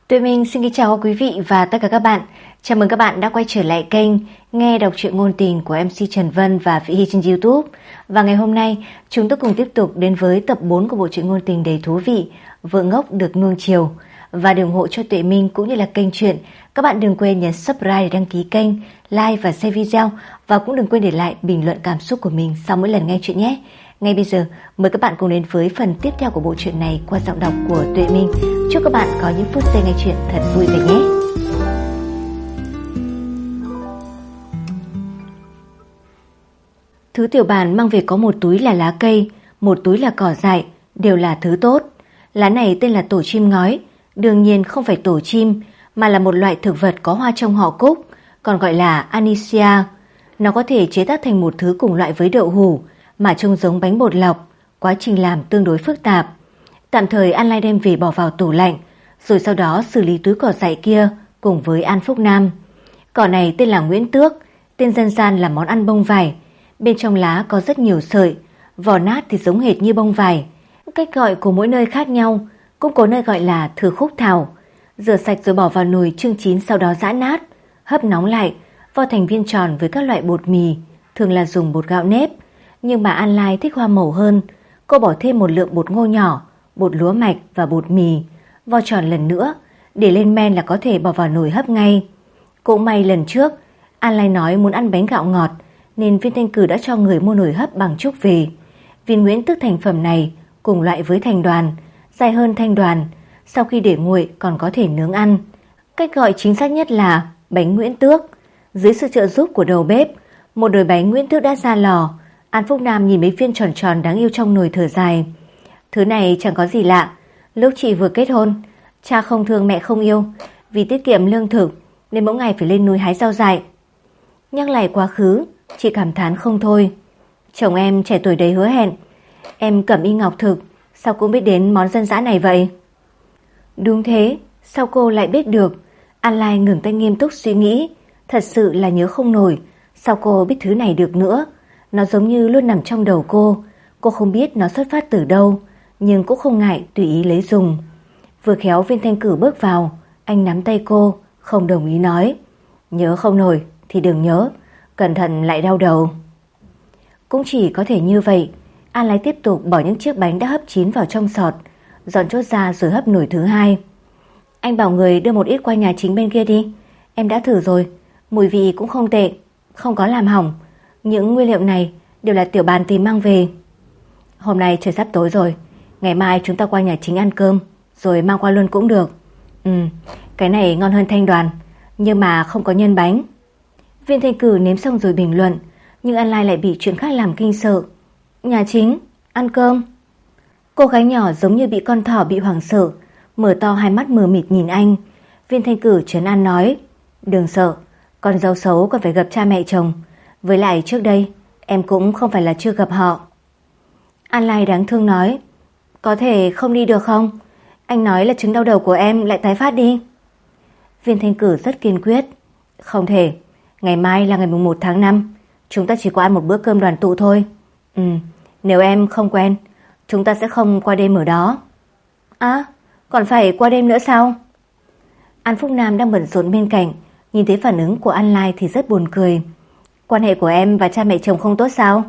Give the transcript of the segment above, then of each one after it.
Tụi mình xin kính chào quý vị và tất cả các bạn. Chào mừng các bạn đã quay trở lại kênh Nghe đọc truyện ngôn tình của MC Trần Vân và Vĩ Hy trên YouTube. Và ngày hôm nay, chúng tôi cùng tiếp tục đến với tập 4 của bộ truyện ngôn tình đầy thú vị Vợ ngốc được nuông chiều. Và để ủng hộ cho Tuệ Minh cũng như là kênh truyện, các bạn đừng quên nhấn subscribe để đăng ký kênh, like và share video, và cũng đừng quên để lại bình luận cảm xúc của mình sau mỗi lần nghe chuyện nhé. Ngay bây giờ, mời các bạn cùng đến với phần tiếp theo của bộ truyện này qua giọng đọc của Tuệ Minh. Chúc các bạn có những phút giây nghe chuyện thật vui vẻ nhé. Thứ tiểu bàn mang về có một túi là lá cây, một túi là cỏ dại, đều là thứ tốt. Lá này tên là tổ chim ngói, đương nhiên không phải tổ chim, mà là một loại thực vật có hoa trong họ Cúc, còn gọi là Anisea. Nó có thể chế tác thành một thứ cùng loại với đậu hũ, mà trông giống bánh bột lọc, quá trình làm tương đối phức tạp. Tạm thời An Lai đem về bỏ vào tủ lạnh, rồi sau đó xử lý túi cỏ dại kia cùng với An Phúc Nam. Cỏ này tên là Nguyễn Tước, tên dân gian là món ăn bông vải. Bên trong lá có rất nhiều sợi, vỏ nát thì giống hệt như bông vải. Cách gọi của mỗi nơi khác nhau, cũng có nơi gọi là thừa khúc thảo. Rửa sạch rồi bỏ vào nồi chưng chín, sau đó giã nát, hấp nóng lại, vo thành viên tròn với các loại bột mì, thường là dùng bột gạo nếp. Nhưng mà An Lai thích hoa màu hơn, cô bỏ thêm một lượng bột ngô nhỏ, bột lúa mạch và bột mì, vo tròn lần nữa, để lên men là có thể bỏ vào nồi hấp ngay. Cũng may lần trước, An Lai nói muốn ăn bánh gạo ngọt, nên Viên Thanh Cử đã cho người mua nồi hấp bằng trúc về. Viên Nguyễn Tước thành phẩm này cùng loại với thành đoàn, dài hơn thanh đoàn, sau khi để nguội còn có thể nướng ăn. Cách gọi chính xác nhất là bánh Nguyễn Tước. Dưới sự trợ giúp của đầu bếp, một nồi bánh Nguyễn Tước đã ra lò. An Phúc Nam nhìn mấy viên tròn tròn đáng yêu trong nồi thở dài. Thứ này chẳng có gì lạ. Lúc chị vừa kết hôn, cha không thương mẹ không yêu, vì tiết kiệm lương thực nên mỗi ngày phải lên núi hái rau dại. Nhắc lại quá khứ, chị cảm thán không thôi. Chồng em trẻ tuổi đầy hứa hẹn. Em cẩm y ngọc thực, sao cũng biết đến món dân dã này vậy? Đúng thế, sao cô lại biết được? An Lai ngừng tay nghiêm túc suy nghĩ. Thật sự là nhớ không nổi, sao cô biết thứ này được nữa? Nó giống như luôn nằm trong đầu cô. Cô không biết nó xuất phát từ đâu, nhưng cũng không ngại tùy ý lấy dùng. Vừa khéo Viên Thanh Cử bước vào, anh nắm tay cô, không đồng ý nói. Nhớ không nổi thì đừng nhớ, cẩn thận lại đau đầu. Cũng chỉ có thể như vậy. An Lai tiếp tục bỏ những chiếc bánh đã hấp chín vào trong sọt, dọn chốt ra rồi hấp nồi thứ hai. Anh bảo người đưa một ít qua nhà chính bên kia đi. Em đã thử rồi, mùi vị cũng không tệ, không có làm hỏng. Những nguyên liệu này đều là tiểu bàn tìm mang về. Hôm nay trời sắp tối rồi, ngày mai chúng ta qua nhà chính ăn cơm, rồi mang qua luôn cũng được. Cái này ngon hơn thanh đoàn, nhưng mà không có nhân bánh. Viên Thanh Cử nếm xong rồi bình luận, nhưng An Lai lại bị chuyện khác làm kinh sợ. Nhà chính, ăn cơm. Cô gái nhỏ giống như bị con thỏ bị hoảng sợ, mở to hai mắt mờ mịt nhìn anh. Viên Thanh Cử trấn an nói, đừng sợ, con dâu xấu còn phải gặp cha mẹ chồng. Với lại trước đây em cũng không phải là chưa gặp họ. An Lai đáng thương nói, có thể không đi được không? Anh nói là chứng đau đầu của em lại tái phát đi. Viên Thanh Cử rất kiên quyết, không thể. Ngày mai là ngày 1 tháng 5, chúng ta chỉ có ăn một bữa cơm đoàn tụ thôi. Nếu em không quen, chúng ta sẽ không qua đêm ở đó. À, còn phải qua đêm nữa sao? An Phúc Nam đang bận rộn bên cạnh, nhìn thấy phản ứng của An Lai thì rất buồn cười. Quan hệ của em và cha mẹ chồng không tốt sao?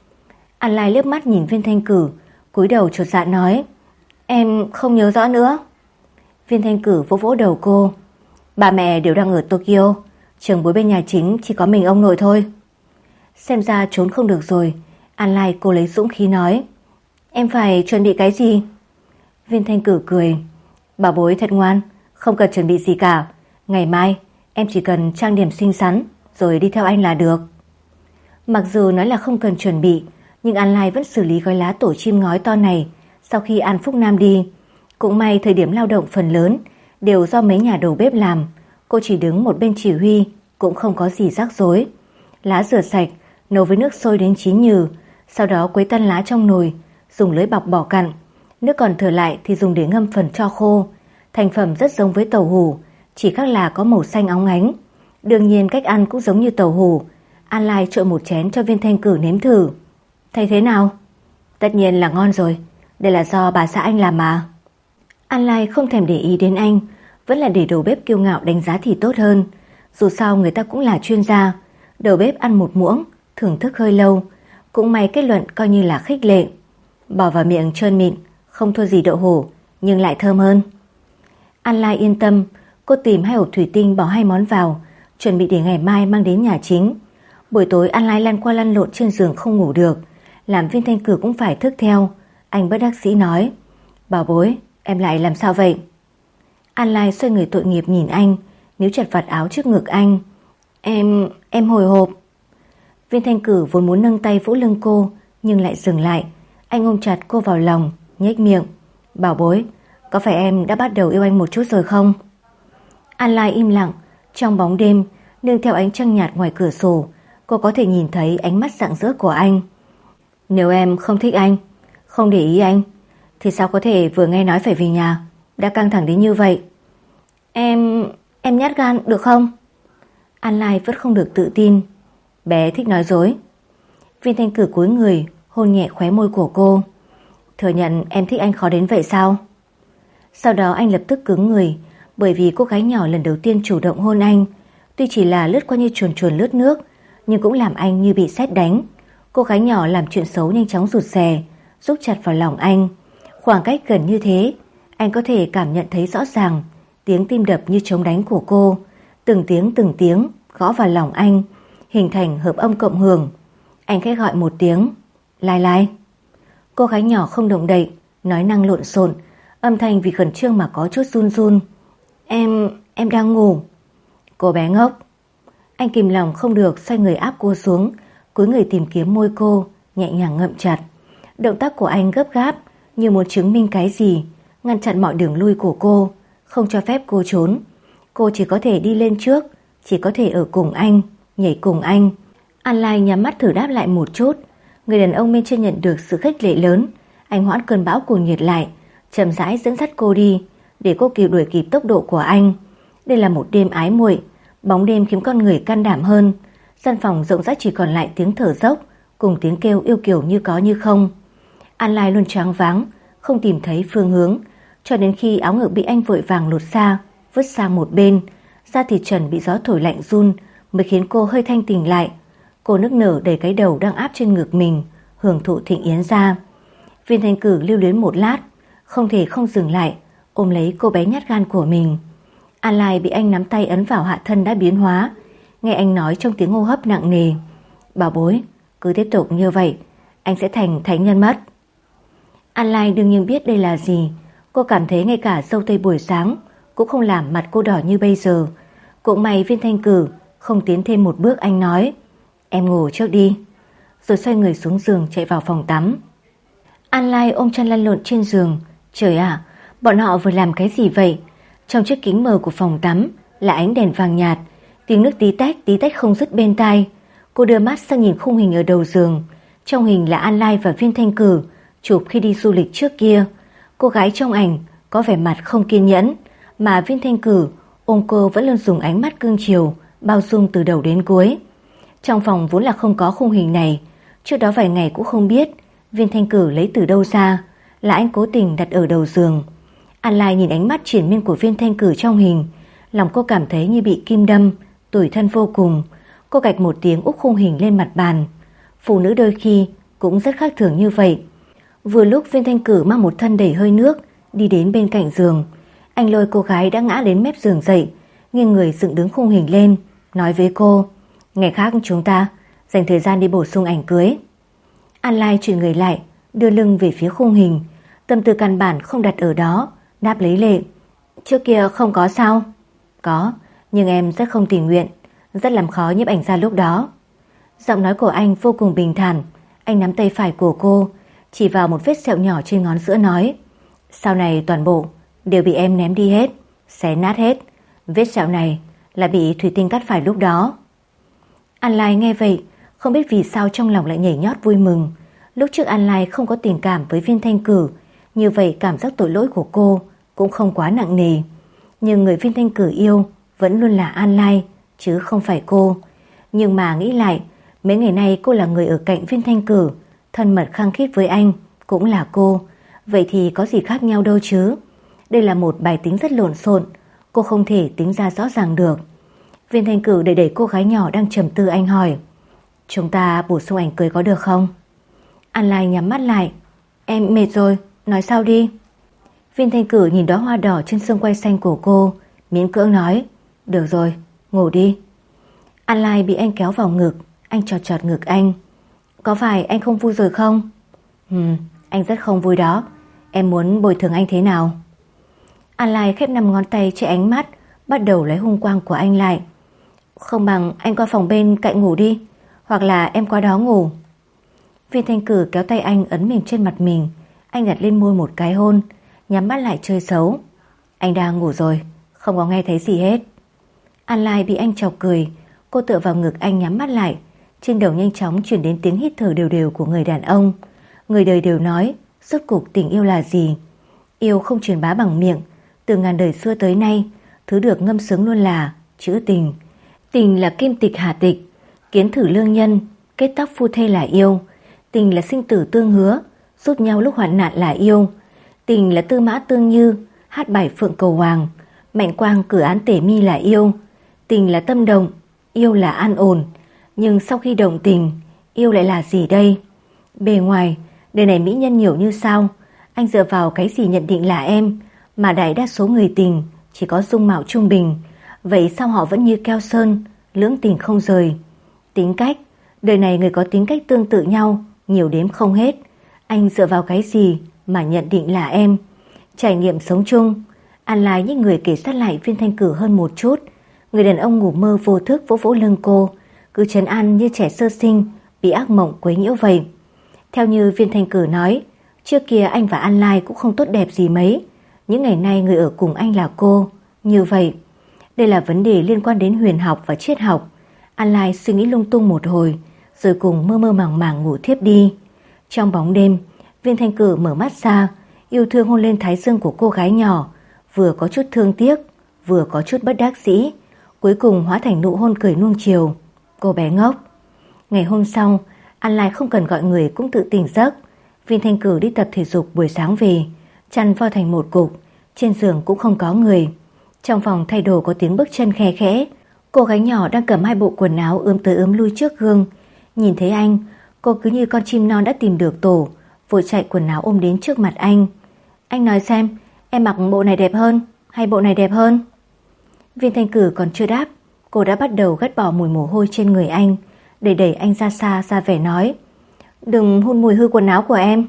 An Lai liếc mắt nhìn Viên Thanh Cử, cúi đầu chột dạ nói, em không nhớ rõ nữa. Viên Thanh Cử vỗ vỗ đầu cô, ba mẹ đều đang ở Tokyo, trưởng bối bên nhà chính chỉ có mình ông nội thôi. Xem ra trốn không được rồi. An Lai cô lấy dũng khí nói, em phải chuẩn bị cái gì? Viên Thanh Cử cười, bảo bối thật ngoan, không cần chuẩn bị gì cả. Ngày mai em chỉ cần trang điểm xinh xắn rồi đi theo anh là được. Mặc dù nói là không cần chuẩn bị, nhưng An Lai vẫn xử lý gói lá tổ chim ngói to này sau khi An Phúc Nam đi. Cũng may thời điểm lao động phần lớn đều do mấy nhà đầu bếp làm, cô chỉ đứng một bên chỉ huy, cũng không có gì rắc rối. Lá rửa sạch, nấu với nước sôi đến chín nhừ, sau đó quấy tan lá trong nồi, dùng lưới bọc bỏ cặn. Nước còn thừa lại thì dùng để ngâm phần tro khô. Thành phẩm rất giống với tàu hủ, chỉ khác là có màu xanh óng ánh. Đương nhiên cách ăn cũng giống như tàu hủ. An Lai trộn một chén cho Viên Thanh Cử nếm thử. Thấy thế nào? Tất nhiên là ngon rồi, đây là do bà xã anh làm mà. An Lai không thèm để ý đến anh, vẫn là để đầu bếp kiêu ngạo đánh giá thì tốt hơn. Dù sao người ta cũng là chuyên gia. Đầu bếp ăn một muỗng, thưởng thức hơi lâu, cũng may kết luận coi như là khích lệ. Bỏ vào miệng trơn mịn, không thua gì đậu hũ, nhưng lại thơm hơn. An Lai yên tâm, cô tìm 2 hộp thủy tinh bỏ 2 món vào, chuẩn bị để ngày mai mang đến nhà chính. Buổi tối An Lai lăn qua lăn lộn trên giường không ngủ được, làm Viên Thanh Cử cũng phải thức theo. Anh bất đắc dĩ nói: "Bảo bối, em lại làm sao vậy?" An Lai xoay người tội nghiệp nhìn anh, níu chặt vạt áo trước ngực anh. Em hồi hộp." Viên Thanh Cử vốn muốn nâng tay vỗ lưng cô, nhưng lại dừng lại. Anh ôm chặt cô vào lòng, nhếch miệng: "Bảo bối, có phải em đã bắt đầu yêu anh một chút rồi không?" An Lai im lặng. Trong bóng đêm, nương theo ánh trăng nhạt ngoài cửa sổ, cô có thể nhìn thấy ánh mắt rạng rỡ của anh. "Nếu em không thích anh, không để ý anh, thì sao có thể vừa nghe nói phải về nhà đã căng thẳng đến như vậy?" Em nhát gan được không?" An Lai vẫn không được tự tin. "Bé thích nói dối." Viên Thanh Cử cúi người hôn nhẹ khóe môi của cô. "Thừa nhận em thích anh khó đến vậy sao?" Sau đó anh lập tức cứng người, bởi vì cô gái nhỏ lần đầu tiên chủ động hôn anh. Tuy chỉ là lướt qua như chuồn chuồn lướt nước, nhưng cũng làm anh như bị sét đánh. Cô gái nhỏ làm chuyện xấu nhanh chóng rụt rè, rúc chặt vào lòng anh. Khoảng cách gần như thế, anh có thể cảm nhận thấy rõ ràng tiếng tim đập như trống đánh của cô, từng tiếng gõ vào lòng anh, hình thành hợp âm cộng hưởng. Anh khẽ gọi một tiếng: "Lai Lai." Cô gái nhỏ không động đậy, nói năng lộn xộn, âm thanh vì khẩn trương mà có chút run run. Em đang ngủ." "Cô bé ngốc." Anh kìm lòng không được xoay người áp cô xuống, cúi người tìm kiếm môi cô, nhẹ nhàng ngậm chặt. Động tác của anh gấp gáp, như muốn chứng minh cái gì, ngăn chặn mọi đường lui của cô, không cho phép cô trốn. Cô chỉ có thể đi lên trước, chỉ có thể ở cùng anh, nhảy cùng anh. An Lai nhắm mắt thử đáp lại một chút. Người đàn ông bên trên nhận được sự khích lệ lớn, anh hoãn cơn bão cuồng nhiệt lại, chậm rãi dẫn dắt cô đi, để cô đuổi kịp tốc độ của anh. Đây là một đêm ái muội, bóng đêm khiến con người can đảm hơn. Gian phòng rộng rãi chỉ còn lại tiếng thở dốc cùng tiếng kêu yêu kiều như có như không. An Lai luôn choáng váng, không tìm thấy phương hướng, cho đến khi áo ngực bị anh vội vàng lột ra, vứt sang một bên, da thịt trần bị gió thổi lạnh run, mới khiến cô hơi thanh tỉnh lại. Cô nức nở đẩy cái đầu đang áp trên ngực mình, hưởng thụ thịnh yến ra. Viên Thanh Cử lưu luyến một lát, không thể không dừng lại, ôm lấy cô bé nhát gan của mình. An Lai bị anh nắm tay ấn vào hạ thân đã biến hóa, nghe anh nói trong tiếng hô hấp nặng nề: "Bảo bối, cứ tiếp tục như vậy, anh sẽ thành thánh nhân mất." An Lai đương nhiên biết đây là gì. Cô cảm thấy ngay cả dâu tây buổi sáng cũng không làm mặt cô đỏ như bây giờ. Cũng may Viên Thanh Cử không tiến thêm một bước. Anh nói: "Em ngủ trước đi." Rồi xoay người xuống giường chạy vào phòng tắm. An Lai ôm chăn lăn lộn trên giường. Trời ạ, bọn họ vừa làm cái gì vậy? Trong chiếc kính mờ của phòng tắm là ánh đèn vàng nhạt, tiếng nước tí tách không dứt bên tai. Cô đưa mắt sang nhìn khung hình ở đầu giường. Trong hình là An Lai và Viên Thanh Cử chụp khi đi du lịch trước kia. Cô gái trong ảnh có vẻ mặt không kiên nhẫn, mà Viên Thanh Cử ôm cô vẫn luôn dùng ánh mắt cưng chiều, bao dung từ đầu đến cuối. Trong phòng vốn là không có khung hình này. Trước đó vài ngày cũng không biết Viên Thanh Cử lấy từ đâu ra, là anh cố tình đặt ở đầu giường. An Lai nhìn ánh mắt triển miên của Viên Thanh Cử trong hình, lòng cô cảm thấy như bị kim đâm, tủi thân vô cùng. Cô gạch một tiếng úp khung hình lên mặt bàn. Phụ nữ đôi khi cũng rất khác thường như vậy. Vừa lúc Viên Thanh Cử mang một thân đầy hơi nước đi đến bên cạnh giường, anh lôi cô gái đã ngã đến mép giường dậy, nghiêng người dựng đứng khung hình lên, nói với cô: "Ngày khác chúng ta dành thời gian đi bổ sung ảnh cưới." An Lai chuyển người lại, đưa lưng về phía khung hình, tâm tư căn bản không đặt ở đó, đáp lấy lệ: "Trước kia không có sao?" "Có, nhưng em rất không tình nguyện, rất làm khó nhiếp ảnh gia lúc đó." Giọng nói của anh vô cùng bình thản. Anh nắm tay phải của cô, chỉ vào một vết sẹo nhỏ trên ngón giữa nói: "Sau này toàn bộ đều bị em ném đi hết, xé nát hết. Vết sẹo này là bị thủy tinh cắt phải lúc đó." An Lai nghe vậy, không biết vì sao trong lòng lại nhảy nhót vui mừng. Lúc trước An Lai không có tình cảm với Viên Thanh Cử, như vậy cảm giác tội lỗi của cô cũng không quá nặng nề. Nhưng người Viên Thanh Cử yêu vẫn luôn là An Lai, chứ không phải cô. Nhưng mà nghĩ lại, mấy ngày nay cô là người ở cạnh Viên Thanh Cử, thân mật khăng khít với anh cũng là cô. Vậy thì có gì khác nhau đâu chứ. Đây là một bài tính rất lộn xộn. cô không thể tính ra rõ ràng được. Viên Thanh Cử đẩy cô gái nhỏ đang trầm tư, anh hỏi: chúng ta bổ sung ảnh cưới có được không? An Lai nhắm mắt lại: em mệt rồi, nói sau đi. Viên Thanh Cử nhìn đóa hoa đỏ trên xương quai xanh của cô, miễn cưỡng nói: được rồi, ngủ đi. An Lai bị anh kéo vào ngực, anh chọt chọt ngực anh: có phải anh không vui rồi không? Anh rất không vui đó. Em muốn bồi thường anh thế nào? An Lai khép 5 ngón tay che ánh mắt, bắt đầu lấy hung quang của anh lại. Không bằng anh qua phòng bên cạnh ngủ đi, hoặc là em qua đó ngủ. Viên Thanh Cử kéo tay anh ấn mềm trên mặt mình, anh đặt lên môi một cái hôn, nhắm mắt lại chơi xấu. Anh đang ngủ rồi, không có nghe thấy gì hết. An Lai bị anh chọc cười, cô tựa vào ngực anh nhắm mắt lại. Trên đầu nhanh chóng chuyển đến tiếng hít thở đều đều của người đàn ông. Người đời đều nói, rốt cuộc tình yêu là gì? Yêu không truyền bá bằng miệng. Từ ngàn đời xưa tới nay, thứ được ngâm sướng luôn là chữ tình. Tình là kim tịch hà tịch, kiến thử lương nhân, kết tóc phu thê là yêu. Tình là sinh tử tương hứa, giúp nhau lúc hoạn nạn là yêu. Tình là tư mã tương như, hát bài phượng cầu hoàng, mạnh quang cử án tể mi là yêu. Tình là tâm động, yêu là an ổn. Nhưng sau khi động tình, yêu lại là gì đây? Bề ngoài, đời này mỹ nhân nhiều như sao? Anh dựa vào cái gì nhận định là em? Mà đại đa số người tình chỉ có dung mạo trung bình. Vậy sao họ vẫn như keo sơn, lưỡng tình không rời? Tính cách, đời này người có tính cách tương tự nhau nhiều đếm không hết. Anh dựa vào cái gì mà nhận định là em? Trải nghiệm sống chung. An Lai những người kể sát lại Viên Thanh Cử hơn một chút. Người đàn ông ngủ mơ vô thức vỗ vỗ lưng cô, cứ trấn an như trẻ sơ sinh bị ác mộng quấy nhiễu vậy. Theo như Viên Thanh Cử nói, trước kia anh và An Lai cũng không tốt đẹp gì mấy. Những ngày nay người ở cùng anh là cô. Như vậy, đây là vấn đề liên quan đến huyền học và triết học. An Lai suy nghĩ lung tung một hồi, rồi cùng mơ mơ màng màng ngủ thiếp đi. Trong bóng đêm, Viên Thanh Cử mở mắt ra, yêu thương hôn lên thái dương của cô gái nhỏ, vừa có chút thương tiếc, vừa có chút bất đắc dĩ, cuối cùng hóa thành nụ hôn cười nuông chiều. Cô bé ngốc. Ngày hôm sau, An Lai không cần gọi người cũng tự tỉnh giấc. Viên Thanh Cử đi tập thể dục buổi sáng về, chăn vo thành một cục, trên giường cũng không có người. Trong phòng thay đồ có tiếng bước chân khe khẽ. Cô gái nhỏ đang cầm 2 bộ quần áo ướm tới ướm lui trước gương. Nhìn thấy anh, cô cứ như con chim non đã tìm được tổ, vội chạy quần áo ôm đến trước mặt anh. Anh nói xem, em mặc bộ này đẹp hơn hay bộ này đẹp hơn? Viên Thanh Cử còn chưa đáp, cô đã bắt đầu gắt bỏ mùi mồ hôi trên người anh, đẩy anh ra xa, ra vẻ nói: đừng hôn mùi hư quần áo của em.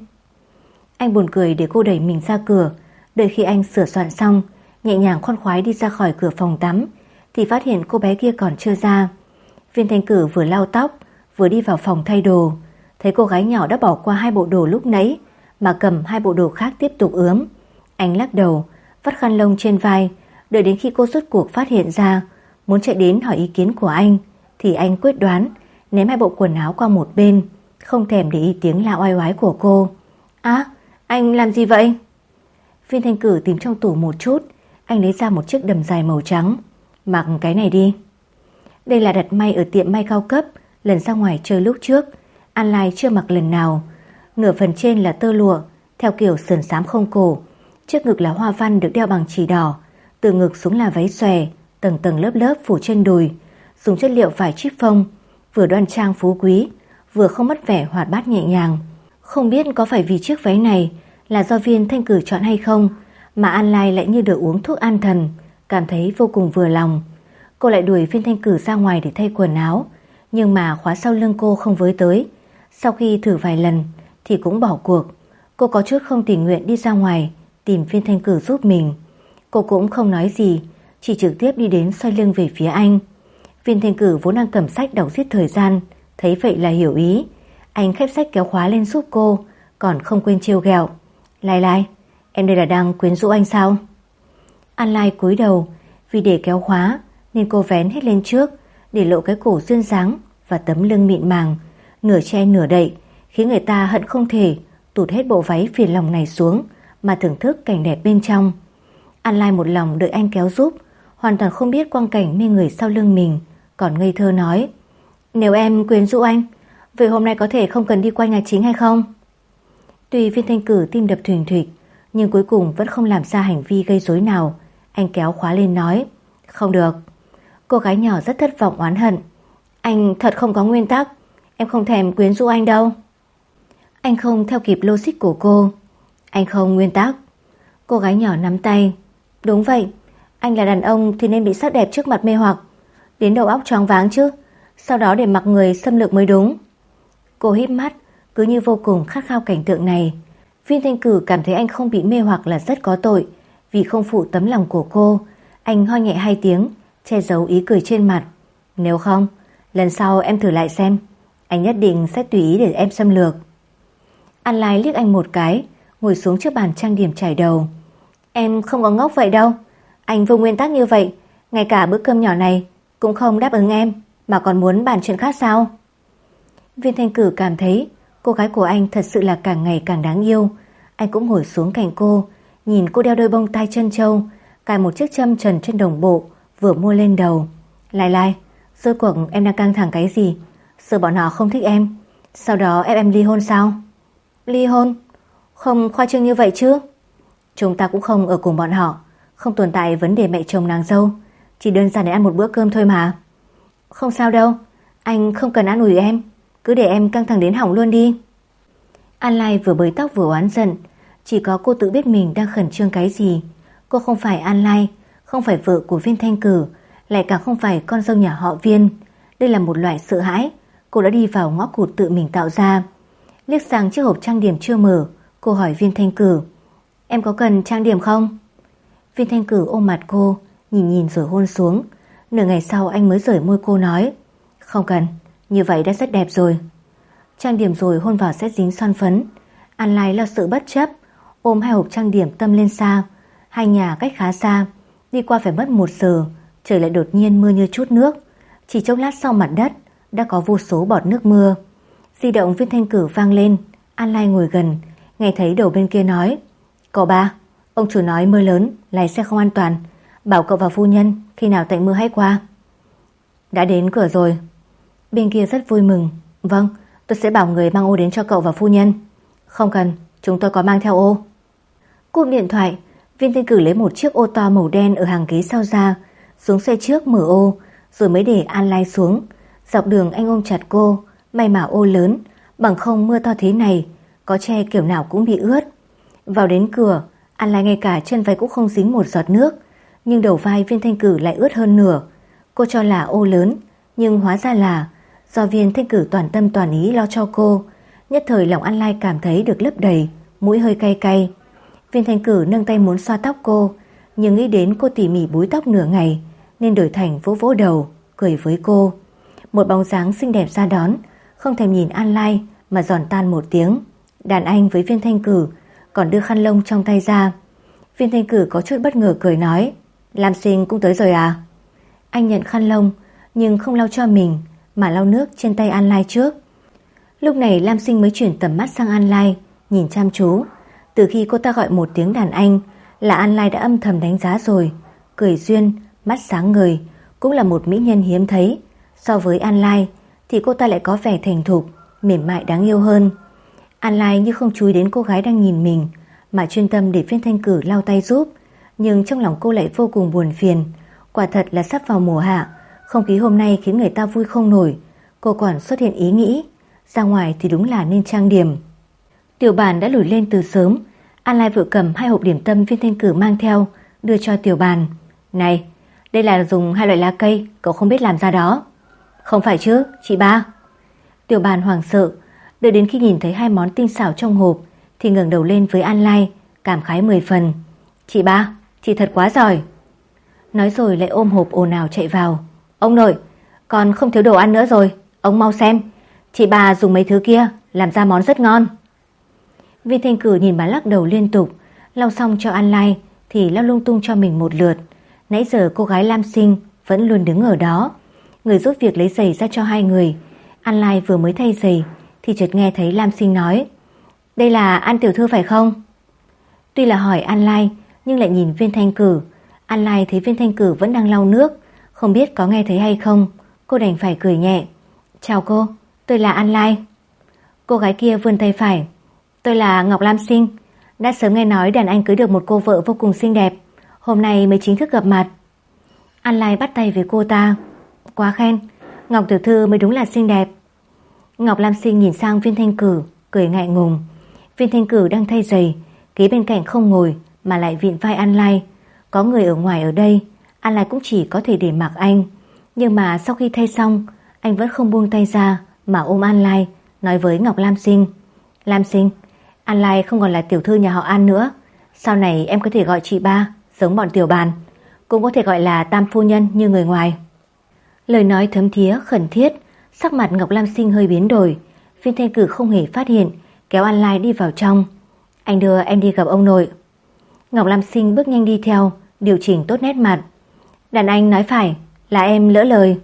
Anh buồn cười để cô đẩy mình ra cửa. Đợi khi anh sửa soạn xong, nhẹ nhàng khoan khoái đi ra khỏi cửa phòng tắm, thì phát hiện cô bé kia còn chưa ra. Viên Thanh Cử vừa lau tóc, vừa đi vào phòng thay đồ, thấy cô gái nhỏ đã bỏ qua 2 bộ đồ lúc nãy, mà cầm 2 bộ đồ khác tiếp tục ướm. Anh lắc đầu, vắt khăn lông trên vai, đợi đến khi cô rốt cuộc phát hiện ra, muốn chạy đến hỏi ý kiến của anh, thì anh quyết đoán ném 2 bộ quần áo qua một bên, không thèm để ý tiếng la oai oái của cô. Anh làm gì vậy? Viên Thanh Cử tìm trong tủ một chút, anh lấy ra một chiếc đầm dài màu trắng. Mặc cái này đi. Đây là đặt may ở tiệm may cao cấp, lần ra ngoài chơi lúc trước An Lai chưa mặc lần nào. Nửa phần trên là tơ lụa, theo kiểu sườn xám không cổ, trước ngực là hoa văn được đeo bằng chỉ đỏ, từ ngực xuống là váy xòe, tầng tầng lớp lớp phủ trên đùi, dùng chất liệu vải chiffon, vừa đoan trang phú quý, vừa không mất vẻ hoạt bát nhẹ nhàng. Không biết có phải vì chiếc váy này là do Viên Thanh Cử chọn hay không, mà An Lai lại như được uống thuốc an thần, cảm thấy vô cùng vừa lòng. Cô lại đuổi Viên Thanh Cử ra ngoài để thay quần áo, nhưng mà khóa sau lưng cô không với tới. Sau khi thử vài lần thì cũng bỏ cuộc. Cô có chút không tình nguyện đi ra ngoài tìm Viên Thanh Cử giúp mình. Cô cũng không nói gì, chỉ trực tiếp đi đến xoay lưng về phía anh. Viên Thanh Cử vốn đang cầm sách đọc giết thời gian, thấy vậy là hiểu ý. Anh khép sách kéo khóa lên giúp cô, còn không quên trêu ghẹo: Lai, em đây là đang quyến rũ anh sao? An Lai cúi đầu, vì để kéo khóa nên cô vén hết lên trước, để lộ cái cổ duyên dáng và tấm lưng mịn màng, nửa che nửa đậy, khiến người ta hận không thể tụt hết bộ váy phiền lòng này xuống mà thưởng thức cảnh đẹp bên trong. An Lai một lòng đợi anh kéo giúp, hoàn toàn không biết quang cảnh mê người sau lưng mình, còn ngây thơ nói: Nếu em quyến rũ anh, vậy hôm nay có thể không cần đi qua nhà chính hay không? Tuy Viên Thanh Cử tim đập thình thịch, nhưng cuối cùng vẫn không làm ra hành vi gây rối nào. Anh kéo khóa lên nói: Không được. Cô gái nhỏ rất thất vọng oán hận: Anh thật không có nguyên tắc. Em không thèm quyến rũ anh đâu. Anh không theo kịp logic của cô. Anh không nguyên tắc. Cô gái nhỏ nắm tay: Đúng vậy, anh là đàn ông thì nên bị sắc đẹp trước mặt mê hoặc, đến đầu óc choáng váng chứ, sau đó để mặc người xâm lược mới đúng. Cô híp mắt, cứ như vô cùng khát khao cảnh tượng này. Viên Thanh Cử cảm thấy anh không bị mê hoặc là rất có tội, vì không phụ tấm lòng của cô. Anh ho nhẹ 2 tiếng, che giấu ý cười trên mặt. Nếu không, lần sau em thử lại xem, anh nhất định sẽ tùy ý để em xâm lược. An Lai liếc anh một cái, ngồi xuống trước bàn trang điểm chải đầu. Em không có ngốc vậy đâu. Anh vô nguyên tắc như vậy, ngay cả bữa cơm nhỏ này cũng không đáp ứng em, mà còn muốn bàn chuyện khác sao? Viên Thanh Cử cảm thấy cô gái của anh thật sự là càng ngày càng đáng yêu. Anh cũng ngồi xuống cạnh cô, nhìn cô đeo đôi bông tai trân châu, cài một chiếc châm trần trên đồng bộ vừa mua lên đầu. Lai Lai, rốt cuộc em đang căng thẳng cái gì? Sợ bọn họ không thích em, sau đó ép em ly hôn sao? Ly hôn? Không khoa trương như vậy chứ. Chúng ta cũng không ở cùng bọn họ, không tồn tại vấn đề mẹ chồng nàng dâu, chỉ đơn giản để ăn một bữa cơm thôi mà. Không sao đâu, anh không cần an ủi em, cứ để em căng thẳng đến hỏng luôn đi. An Lai vừa bới tóc vừa oán giận. Chỉ có cô tự biết mình đang khẩn trương cái gì. Cô không phải An Lai, không phải vợ của Viên Thanh Cử, lại càng không phải con dâu nhà họ Viên. Đây là một loại sợ hãi cô đã đi vào ngõ cụt tự mình tạo ra. Liếc sang chiếc hộp trang điểm chưa mở, cô hỏi Viên Thanh Cử: Em có cần trang điểm không? Viên Thanh Cử ôm mặt cô, nhìn nhìn rồi hôn xuống. Nửa ngày sau anh mới rời môi cô nói: Không cần, như vậy đã rất đẹp rồi. Trang điểm rồi hôn vào sẽ dính son phấn. An Lai lo sự bất chấp, ôm 2 hộp trang điểm tâm lên xa. Hai nhà cách khá xa, đi qua phải mất 1 giờ. Trời lại đột nhiên mưa như chút nước. Chỉ chốc lát sau mặt đất đã có vô số bọt nước mưa. Di động Viên Thanh Cử vang lên. An Lai ngồi gần, nghe thấy đầu bên kia nói: Cậu ba, ông chủ nói mưa lớn, lái xe không an toàn, bảo cậu và phu nhân khi nào tạnh mưa hãy qua. Đã đến cửa rồi. Bên kia rất vui mừng. Vâng, tôi sẽ bảo người mang ô đến cho cậu và phu nhân. Không cần, chúng tôi có mang theo ô. Cúp điện thoại, Viên Thanh Cử lấy một chiếc ô to màu đen ở hàng ghế sau ra, xuống xe trước mở ô, rồi mới để An Lai xuống. Dọc đường anh ôm chặt cô, may mà ô lớn, bằng không mưa to thế này, có che kiểu nào cũng bị ướt. Vào đến cửa, An Lai ngay cả chân váy cũng không dính một giọt nước, nhưng đầu vai Viên Thanh Cử lại ướt hơn nửa. Cô cho là ô lớn, nhưng hóa ra là do Viên Thanh Cử toàn tâm toàn ý lo cho cô. Nhất thời lòng An Lai cảm thấy được lấp đầy, mũi hơi cay cay. Viên Thanh Cử nâng tay muốn xoa tóc cô, nhưng nghĩ đến cô tỉ mỉ búi tóc nửa ngày nên đổi thành vỗ vỗ đầu, cười với cô. Một bóng dáng xinh đẹp ra đón, không thèm nhìn An Lai mà giòn tan một tiếng. Đàn anh với Viên Thanh Cử còn đưa khăn lông trong tay ra. Viên Thanh Cử có chút bất ngờ cười nói: Lam Sinh cũng tới rồi à? Anh nhận khăn lông nhưng không lau cho mình mà lau nước trên tay An Lai trước. Lúc này Lam Sinh mới chuyển tầm mắt sang An Lai, nhìn chăm chú. Từ khi cô ta gọi một tiếng đàn anh là An Lai đã âm thầm đánh giá rồi. Cười duyên, mắt sáng ngời, cũng là một mỹ nhân hiếm thấy. So với An Lai thì cô ta lại có vẻ thành thục, mềm mại đáng yêu hơn. An Lai như không chú ý đến cô gái đang nhìn mình, mà chuyên tâm để Viên Thanh Cử lau tay giúp. Nhưng trong lòng cô lại vô cùng buồn phiền. Quả thật là sắp vào mùa hạ, không khí hôm nay khiến người ta vui không nổi. Cô còn xuất hiện ý nghĩ ra ngoài thì đúng là nên trang điểm. Tiểu Bàn đã lủi lên từ sớm. An Lai vội cầm 2 hộp điểm tâm Viên Thanh Cử mang theo, đưa cho Tiểu Bàn. Này, đây là dùng 2 loại lá cây, cậu không biết làm ra đó. Không phải chứ, chị ba. Tiểu Bàn hoảng sợ, đợi đến khi nhìn thấy 2 món tinh xảo trong hộp thì ngẩng đầu lên với An Lai, cảm khái 10 phần. Chị ba, chị thật quá giỏi. Nói rồi lại ôm hộp ồn ào chạy vào. Ông nội, còn không thiếu đồ ăn nữa rồi, ông mau xem, chị ba dùng mấy thứ kia làm ra món rất ngon. Viên Thanh Cử nhìn bà lắc đầu liên tục, lau xong cho An Lai thì lau lung tung cho mình một lượt. Nãy giờ cô gái Lam Sinh vẫn luôn đứng ở đó. Người giúp việc lấy giày ra cho 2 người. An Lai vừa mới thay giày thì chợt nghe thấy Lam Sinh nói: Đây là An tiểu thư phải không? Tuy là hỏi An Lai nhưng lại nhìn Viên Thanh Cử. An Lai thấy Viên Thanh Cử vẫn đang lau nước, không biết có nghe thấy hay không. Cô đành phải cười nhẹ. Chào cô, tôi là An Lai. Cô gái kia vươn tay phải. Tôi là Ngọc Lam Sinh. Đã sớm nghe nói đàn anh cưới được một cô vợ vô cùng xinh đẹp, Hôm nay mới chính thức gặp mặt. An Lai bắt tay với cô ta. Quá khen, Ngọc tiểu thư mới đúng là xinh đẹp. Ngọc Lam Sinh nhìn sang Viên Thanh Cử, cười ngại ngùng. Viên Thanh Cử đang thay giày, ghế bên cạnh không ngồi mà lại vịn vai An Lai. Có người ở ngoài ở đây, An Lai cũng chỉ có thể để mặc anh. Nhưng mà sau khi thay xong, anh vẫn không buông tay ra mà ôm An Lai, nói với Ngọc Lam Sinh. Lam Sinh, An Lai không còn là tiểu thư nhà họ An nữa. Sau này em có thể gọi chị ba, giống bọn tiểu bàn. Cũng có thể gọi là tam phu nhân như người ngoài. Lời nói thấm thía, khẩn thiết. Sắc mặt Ngọc Lam Sinh hơi biến đổi. Viên Thanh Cử không hề phát hiện, kéo An Lai đi vào trong. Anh đưa em đi gặp ông nội. Ngọc Lam Sinh bước nhanh đi theo, điều chỉnh tốt nét mặt. Đàn anh nói phải, là em lỡ lời.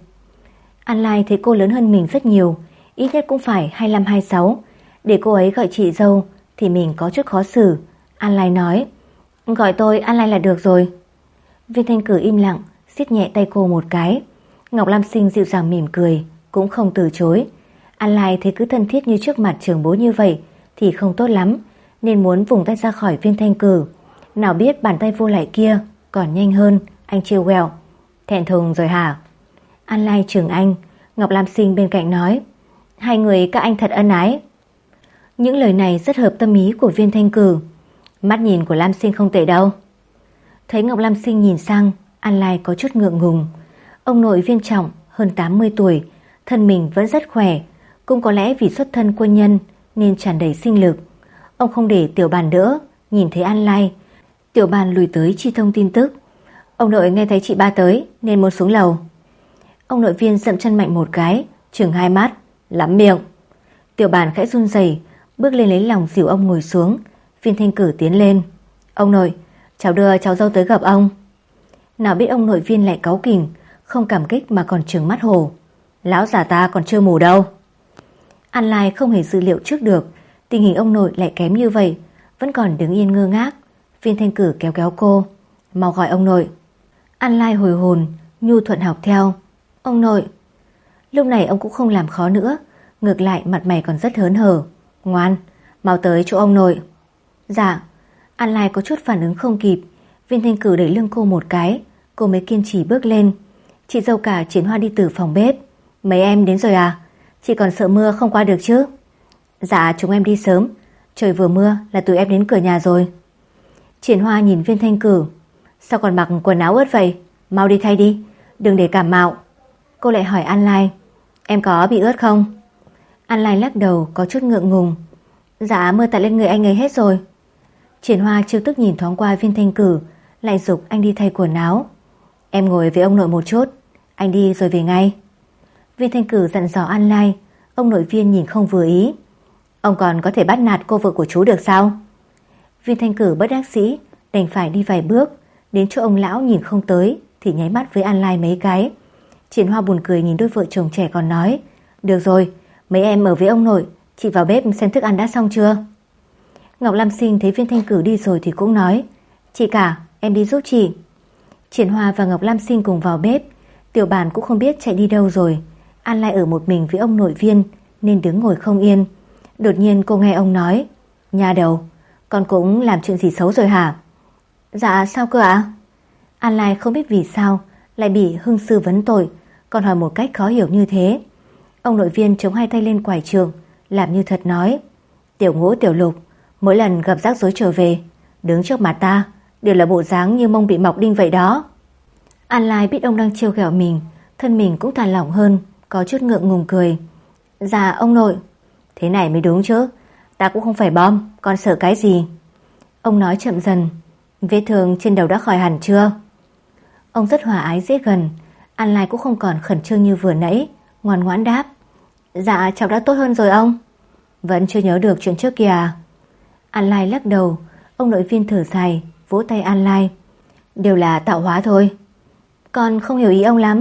An Lai thấy cô lớn hơn mình rất nhiều, ít nhất cũng phải 25-26. Để cô ấy gọi chị dâu thì mình có chút khó xử. An Lai nói, gọi tôi An Lai là được rồi. Viên Thanh Cử im lặng, siết nhẹ tay cô một cái. Ngọc Lam Sinh dịu dàng mỉm cười, cũng không từ chối. An Lai thấy cứ thân thiết như trước mặt trưởng bố như vậy thì không tốt lắm, nên muốn vùng tay ra khỏi Viên Thanh Cử. Nào biết bàn tay vô lại kia còn nhanh hơn. Anh trêu ghẹo, thẹn thùng rồi hả? An Lai chừng anh. Ngọc Lam Sinh bên cạnh nói, hai người các anh thật ân ái. Những lời này rất hợp tâm ý của Viên Thanh Cử. Mắt nhìn của Lam Sinh không tệ đâu. Thấy Ngọc Lam Sinh nhìn sang, An Lai có chút ngượng ngùng. Ông nội Viên Trọng hơn 80 tuổi, thân mình vẫn rất khỏe, cũng có lẽ vì xuất thân quân nhân nên tràn đầy sinh lực. Ông không để Tiểu Bàn đỡ. Nhìn thấy An Lai, Tiểu Bàn lùi tới chi thông tin tức. Ông nội nghe thấy chị ba tới nên muốn xuống lầu. Ông nội Viên dậm chân mạnh một cái, trừng hai mắt, lắm miệng. Tiểu Bàn khẽ run rẩy, bước lên lấy lòng dìu ông ngồi xuống. Viên Thanh Cử tiến lên. Ông nội, cháu đưa cháu dâu tới gặp ông. Nào biết ông nội Viên lại cáu kỉnh, không cảm kích mà còn trừng mắt hổ. Lão già ta còn chưa mù đâu. An Lai không hề dự liệu trước được tình hình ông nội lại kém như vậy, vẫn còn đứng yên ngơ ngác. Viên Thanh Cử kéo kéo cô, mau gọi ông nội. An Lai hồi hồn, nhu thuận học theo. Ông nội. Lúc này ông cũng không làm khó nữa, ngược lại mặt mày còn rất hớn hở. Ngoan, mau tới chỗ ông nội. Dạ. An Lai có chút phản ứng không kịp. Viên Thanh Cử đẩy lưng cô một cái, cô mới kiên trì bước lên. Chị dâu cả Triển Hoa đi từ phòng bếp. Mấy em đến rồi à? Chị còn sợ mưa không qua được chứ? Dạ chúng em đi sớm, trời vừa mưa là tụi em đến cửa nhà rồi. Triển Hoa nhìn Viên Thanh Cử. Sao còn mặc quần áo ướt vậy? Mau đi thay đi, đừng để cảm mạo. Cô lại hỏi An Lai, em có bị ướt không? An Lai lắc đầu có chút ngượng ngùng. Dạ mưa tạt lên người anh ấy hết rồi. Triển Hoa trêu tức nhìn thoáng qua Viên Thanh Cử, lại giục anh đi thay quần áo. Em ngồi với ông nội một chút, anh đi rồi về ngay. Viên Thanh Cử dặn dò An Lai. Ông nội Viên nhìn không vừa ý. Ông còn có thể bắt nạt cô vợ của chú được sao? Viên Thanh Cử bất đắc dĩ đành phải đi vài bước, đến chỗ ông lão nhìn không tới thì nháy mắt với An Lai mấy cái. Triển Hoa buồn cười nhìn đôi vợ chồng trẻ còn nói, được rồi, mấy em ở với ông nội, chị vào bếp xem thức ăn đã xong chưa. Ngọc Lam Sinh thấy Viên Thanh Cử đi rồi thì cũng nói, chị cả, em đi giúp chị. Triển Hoa và Ngọc Lam Sinh cùng vào bếp. Tiểu Bàn cũng không biết chạy đi đâu rồi. An Lai ở một mình với ông nội Viên nên đứng ngồi không yên. Đột nhiên cô nghe ông nói, nhà đầu, con cũng làm chuyện gì xấu rồi hả? Dạ sao cơ ạ? An Lai không biết vì sao lại bị hương sư vấn tội, còn hỏi một cách khó hiểu như thế. Ông nội Viên chống hai tay lên quải trường, làm như thật nói, Tiểu Ngũ Tiểu Lục, mỗi lần gặp rắc rối trở về, đứng trước mặt ta đều là bộ dáng như mông bị mọc đinh vậy đó. An Lai biết ông đang trêu ghẹo mình, thân mình cũng thả lỏng hơn, có chút ngượng ngùng cười. Dạ ông nội. Thế này mới đúng chứ, ta cũng không phải bom, con sợ cái gì? Ông nói chậm dần. Vết thương trên đầu đã khỏi hẳn chưa? Ông rất hòa ái dễ gần. An Lai cũng không còn khẩn trương như vừa nãy, ngoan ngoãn đáp, dạ cháu đã tốt hơn rồi ông. Vẫn chưa nhớ được chuyện trước kìa. An Lai lắc đầu. Ông nội Viên thở dài, vỗ tay An Lai, đều là tạo hóa thôi, con không hiểu ý ông lắm.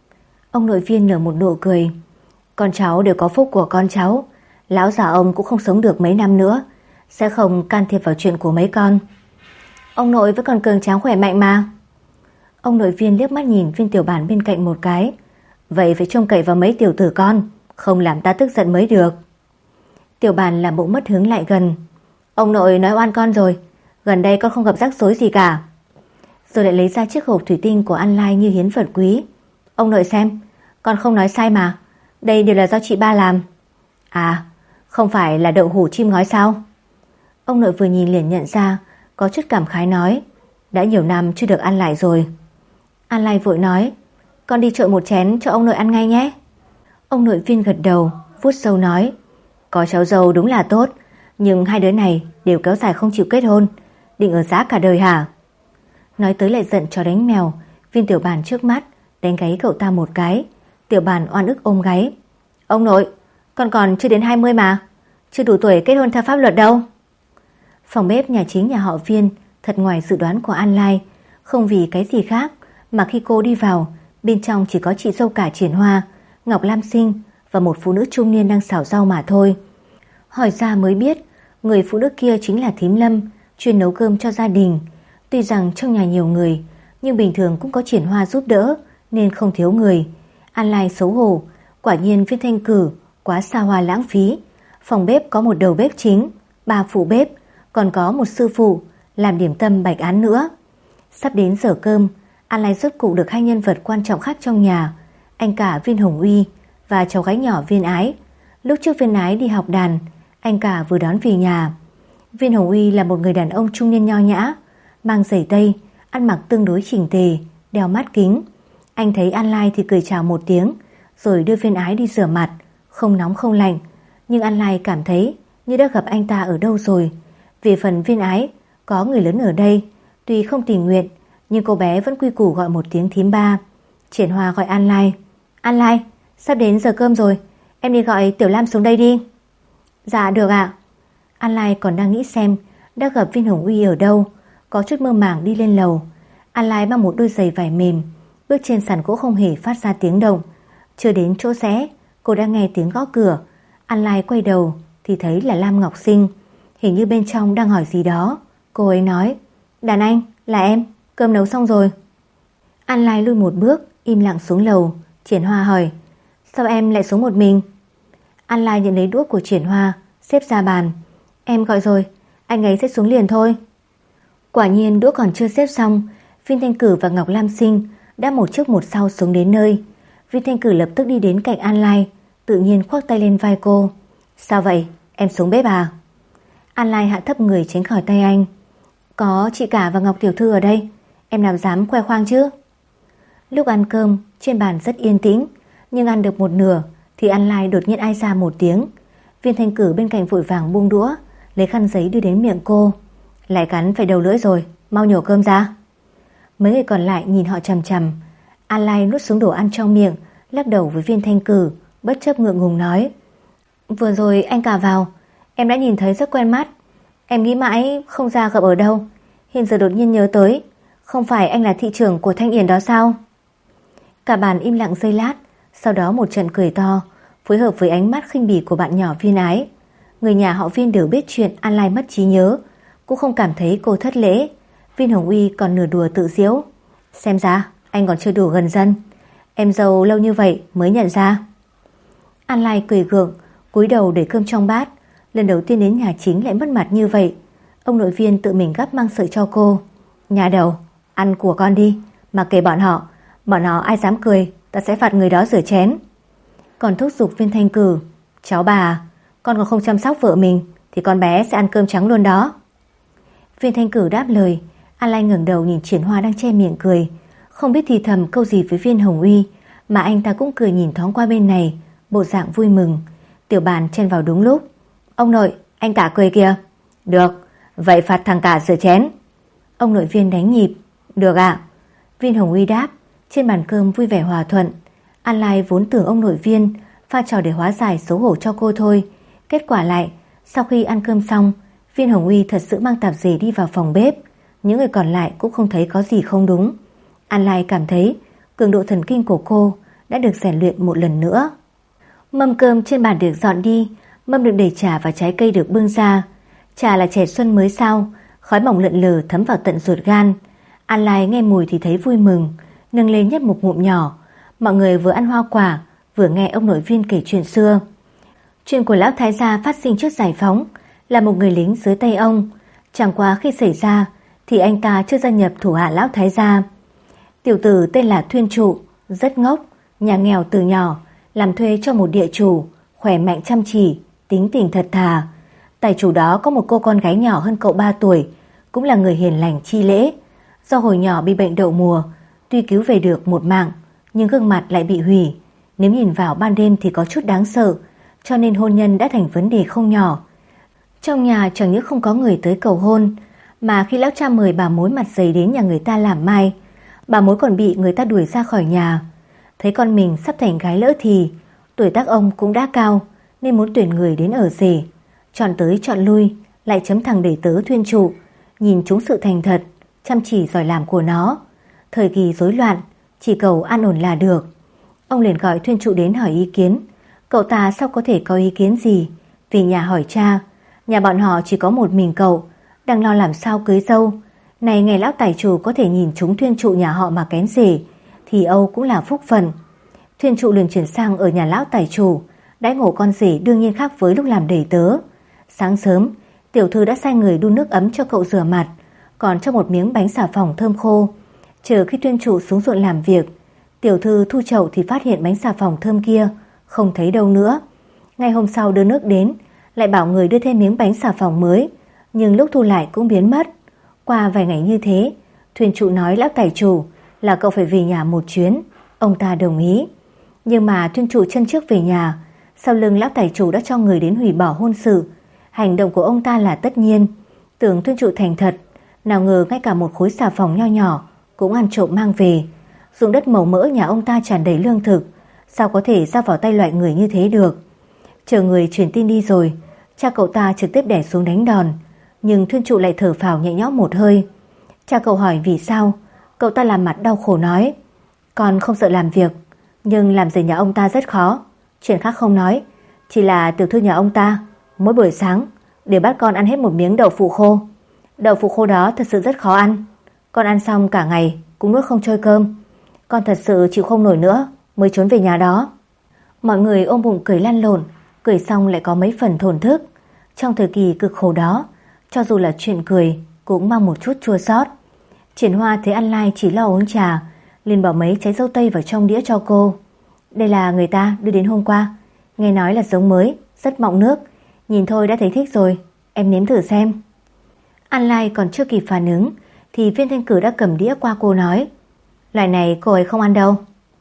Ông nội Viên nở một nụ cười, con cháu đều có phúc của con cháu, lão già ông cũng không sống được mấy năm nữa, sẽ không can thiệp vào chuyện của mấy con. Ông nội vẫn còn cường tráng khỏe mạnh mà. Ông nội Viên liếc mắt nhìn Viên Tiểu Bản bên cạnh một cái, vậy phải trông cậy vào mấy tiểu tử con, không làm ta tức giận mới được. Tiểu Bản làm bộ mất hứng lại gần. Ông nội nói oan con rồi, gần đây con không gặp rắc rối gì cả. rồi lại lấy ra chiếc hộp thủy tinh của An Lai như hiến vật quý. Ông nội xem, con không nói sai mà, đây đều là do chị ba làm. À, không phải là đậu hũ chim ngói sao? Ông nội vừa nhìn liền nhận ra, có chút cảm khái nói, đã nhiều năm chưa được ăn lại rồi. An Lai vội nói, con đi trội một chén cho ông nội ăn ngay nhé. Ông nội Viên gật đầu, vuốt râu nói, có cháu dâu đúng là tốt, nhưng hai đứa này đều kéo dài không chịu kết hôn, định ở giá cả đời hả? Nói tới lại giận chó đánh mèo. Viên Tiểu Bàn trước mắt đánh gáy cậu ta một cái. Tiểu Bàn oan ức ôm gáy, ông nội, con còn chưa đến 20 mà, chưa đủ tuổi kết hôn theo pháp luật đâu. Phòng bếp nhà chính nhà họ Viên thật ngoài dự đoán của An Lai. Không vì cái gì khác mà khi cô đi vào, bên trong chỉ có chị dâu cả Triển Hoa, Ngọc Lam Sinh và một phụ nữ trung niên đang xào rau mà thôi. Hỏi ra mới biết, người phụ nữ kia chính là thím Lâm, chuyên nấu cơm cho gia đình. Tuy rằng trong nhà nhiều người, nhưng bình thường cũng có Triển Hoa giúp đỡ nên không thiếu người. An Lai xấu hổ, quả nhiên Viên Thanh Cử quá xa hoa lãng phí. Phòng bếp có một đầu bếp chính, 3 phụ bếp, còn có một sư phụ làm điểm tâm bạch án nữa. Sắp đến giờ cơm, An Lai rốt cục được hai nhân vật quan trọng khác trong nhà, anh cả Viên Hồng Uy và cháu gái nhỏ Viên Ái. Lúc trước Viên Ái đi học đàn, anh cả vừa đón về nhà. Viên Hồng Uy là một người đàn ông trung niên nho nhã, mang giày tây, ăn mặc tương đối chỉnh tề, đeo mắt kính. Anh thấy An Lai thì cười chào một tiếng, rồi đưa Viên Ái đi rửa mặt, không nóng không lạnh. Nhưng An Lai cảm thấy như đã gặp anh ta ở đâu rồi. Về phần Viên Ái, có người lớn ở đây, tuy không tình nguyện, nhưng cô bé vẫn quy củ gọi một tiếng thím ba. Triển Hoa gọi An Lai, An Lai, sắp đến giờ cơm rồi, em đi gọi Tiểu Lam xuống đây đi. Dạ được ạ. An Lai còn đang nghĩ xem đã gặp Viên Hồng Uy ở đâu, có chút mơ màng đi lên lầu. An Lai mang một đôi giày vải mềm, bước trên sàn gỗ không hề phát ra tiếng động. Chưa đến chỗ rẽ, cô đã nghe tiếng gõ cửa. An Lai quay đầu thì thấy là Lam Ngọc Sinh, hình như bên trong đang hỏi gì đó. Cô ấy nói, đàn anh, là em, cơm nấu xong rồi. An Lai lui một bước, im lặng xuống lầu. Triển Hoa hỏi, sao em lại xuống một mình? An Lai nhận lấy đũa của Triển Hoa, xếp ra bàn. Em gọi rồi, anh ấy sẽ xuống liền thôi. Quả nhiên đũa còn chưa xếp xong, Viên Thanh Cử và Ngọc Lam Sinh đã một trước một sau xuống đến nơi. Viên Thanh Cử lập tức đi đến cạnh An Lai, tự nhiên khoác tay lên vai cô. Sao vậy, em xuống bếp à? An Lai hạ thấp người tránh khỏi tay anh. Có chị cả và Ngọc Tiểu Thư ở đây, em nào dám khoe khoang chứ? Lúc ăn cơm, trên bàn rất yên tĩnh, nhưng ăn được một nửa thì An Lai đột nhiên ai ra một tiếng. Viên Thanh Cử bên cạnh vội vàng buông đũa, lấy khăn giấy đưa đến miệng cô. Lại cắn phải đầu lưỡi rồi, mau nhổ cơm ra. Mấy người còn lại nhìn họ chằm chằm. An Lai nuốt xuống đồ ăn trong miệng, lắc đầu với Viên Thanh Cử, bất chấp ngượng ngùng nói, vừa rồi anh cả vào, em đã nhìn thấy rất quen mắt. Em nghĩ mãi không ra gặp ở đâu, hiện giờ đột nhiên nhớ tới, không phải anh là thị trưởng của Thanh Yển đó sao? Cả bàn im lặng giây lát, sau đó một trận cười to, phối hợp với ánh mắt khinh bỉ của bạn nhỏ Viên Ái. Người nhà họ Viên đều biết chuyện An Lai mất trí nhớ, cũng không cảm thấy cô thất lễ. Viên Hồng Uy còn nửa đùa tự giễu, xem ra anh còn chưa đủ gần dân, em dâu lâu như vậy mới nhận ra. An Lai cười gượng, cúi đầu để cơm trong bát. Lần đầu tiên đến nhà chính lại mất mặt như vậy. Ông nội Viên tự mình gắp mang sợi cho cô. Nhà đầu, ăn của con đi, mà kể bọn họ ai dám cười, ta sẽ phạt người đó rửa chén. Còn thúc giục Viên Thanh Cử, cháu bà à, con còn không chăm sóc vợ mình thì con bé sẽ ăn cơm trắng luôn đó. Viên Thanh Cử đáp lời. An Lai ngẩng đầu nhìn Triển Hoa đang che miệng cười, không biết thì thầm câu gì với Viên Hồng Uy, mà anh ta cũng cười nhìn thoáng qua bên này, bộ dạng vui mừng. Tiểu Bàn chen vào đúng lúc. Ông nội, anh cả cười kìa. Được, vậy phạt thằng cả rửa chén. Ông nội Viên đánh nhịp. Được ạ. Viên Hồng Uy đáp. Trên bàn cơm vui vẻ hòa thuận. An Lai vốn tưởng ông nội Viên pha trò để hóa giải xấu hổ cho cô thôi. Kết quả lại, sau khi ăn cơm xong, Viên Hồng Uy thật sự mang tạp dề đi vào phòng bếp. Những người còn lại cũng không thấy có gì không đúng. An Lai cảm thấy cường độ thần kinh của cô đã được rèn luyện một lần nữa. Mâm cơm trên bàn được dọn đi, mâm được đầy trà và trái cây được bưng ra. Trà là chè xuân mới sao, khói mỏng lượn lờ thấm vào tận ruột gan. An Lai nghe mùi thì thấy vui mừng, nâng lên nhấp một ngụm nhỏ. Mọi người vừa ăn hoa quả, vừa nghe ông nội Viên kể chuyện xưa. Chuyện của lão thái gia phát sinh trước giải phóng, là một người lính dưới tay ông. Chẳng qua khi xảy ra thì anh ta chưa gia nhập thủ hạ lão thái gia. Tiểu tử tên là Thuyên Trụ, rất ngốc, nhà nghèo từ nhỏ, làm thuê cho một địa chủ, khỏe mạnh chăm chỉ, tính tình thật thà. Tài chủ đó có một cô con gái nhỏ hơn cậu 3 tuổi, cũng là người hiền lành chi lễ. Do hồi nhỏ bị bệnh đậu mùa, tuy cứu về được một mạng, nhưng gương mặt lại bị hủy. Nếu nhìn vào ban đêm thì có chút đáng sợ, cho nên hôn nhân đã thành vấn đề không nhỏ. Trong nhà chẳng những không có người tới cầu hôn, mà khi lão cha mời bà mối mặt dày đến nhà người ta làm mai, bà mối còn bị người ta đuổi ra khỏi nhà. Thấy con mình sắp thành gái lỡ thì, tuổi tác ông cũng đã cao, nên muốn tuyển người đến ở rể. Chọn tới chọn lui, lại chấm thằng để tớ Thuyên Trụ, nhìn chúng sự thành thật, chăm chỉ giỏi làm của nó. Thời kỳ rối loạn, chỉ cầu an ổn là được. Ông liền gọi Thuyên Trụ đến hỏi ý kiến. Cậu ta sao có thể có ý kiến gì? Về nhà hỏi cha, nhà bọn họ chỉ có một mình cậu, đang lo làm sao cưới dâu. Này ngày lão tài chủ có thể nhìn chúng Thuyên Trụ nhà họ mà kén rể, thì Âu cũng là phúc phần. Thuyên Trụ liền chuyển sang ở nhà lão tài chủ, đãi ngộ con rể đương nhiên khác với lúc làm đầy tớ. Sáng sớm, tiểu thư đã sai người đun nước ấm cho cậu rửa mặt, còn cho một miếng bánh xà phòng thơm khô. Chờ khi Thuyên Trụ xuống ruộng làm việc, tiểu thư thu chậu thì phát hiện bánh xà phòng thơm kia không thấy đâu nữa. Ngày hôm sau đưa nước đến, lại bảo người đưa thêm miếng bánh xà phòng mới, nhưng lúc thu lại cũng biến mất. Qua vài ngày như thế, Thuyên Trụ nói lão tài chủ là cậu phải về nhà một chuyến. Ông ta đồng ý. Nhưng mà Thuyên Trụ chân trước về nhà, sau lưng lão tài chủ đã cho người đến hủy bỏ hôn sự. Hành động của ông ta là tất nhiên. Tưởng Thuyên Trụ thành thật, nào ngờ ngay cả một khối xà phòng nho nhỏ cũng ăn trộm mang về. Ruộng đất màu mỡ nhà ông ta tràn đầy lương thực, sao có thể giao vào tay loại người như thế được. Chờ người truyền tin đi rồi, cha cậu ta trực tiếp đẻ xuống đánh đòn, nhưng Thuyên Trụ lại thở phào nhẹ nhõm một hơi. Cha cậu hỏi vì sao, cậu ta làm mặt đau khổ nói: con không sợ làm việc, nhưng làm rể nhà ông ta rất khó. Chuyện khác không nói, chỉ là tiểu thư nhà ông ta mỗi buổi sáng đều bắt con ăn hết một miếng đậu phụ khô. Đậu phụ khô đó thật sự rất khó ăn, con ăn xong cả ngày cũng nuốt không trôi cơm. Con thật sự chịu không nổi nữa mới trốn về nhà đó. Mọi người ôm bụng cười lăn lộn, cười xong lại có mấy phần thổn thức. Trong thời kỳ cực khổ đó, cho dù là chuyện cười cũng mang một chút chua xót. Triển Hoa thấy An Lai chỉ lo uống trà, liền bỏ mấy trái dâu tây vào trong đĩa cho cô. Đây là người ta đưa đến hôm qua, nghe nói là giống mới, rất mọng nước, nhìn thôi đã thấy thích rồi, em nếm thử xem. An Lai còn chưa kịp phản ứng thì Viên Thanh Cử đã cầm đĩa qua cô nói: loại này cô ấy không ăn đâu.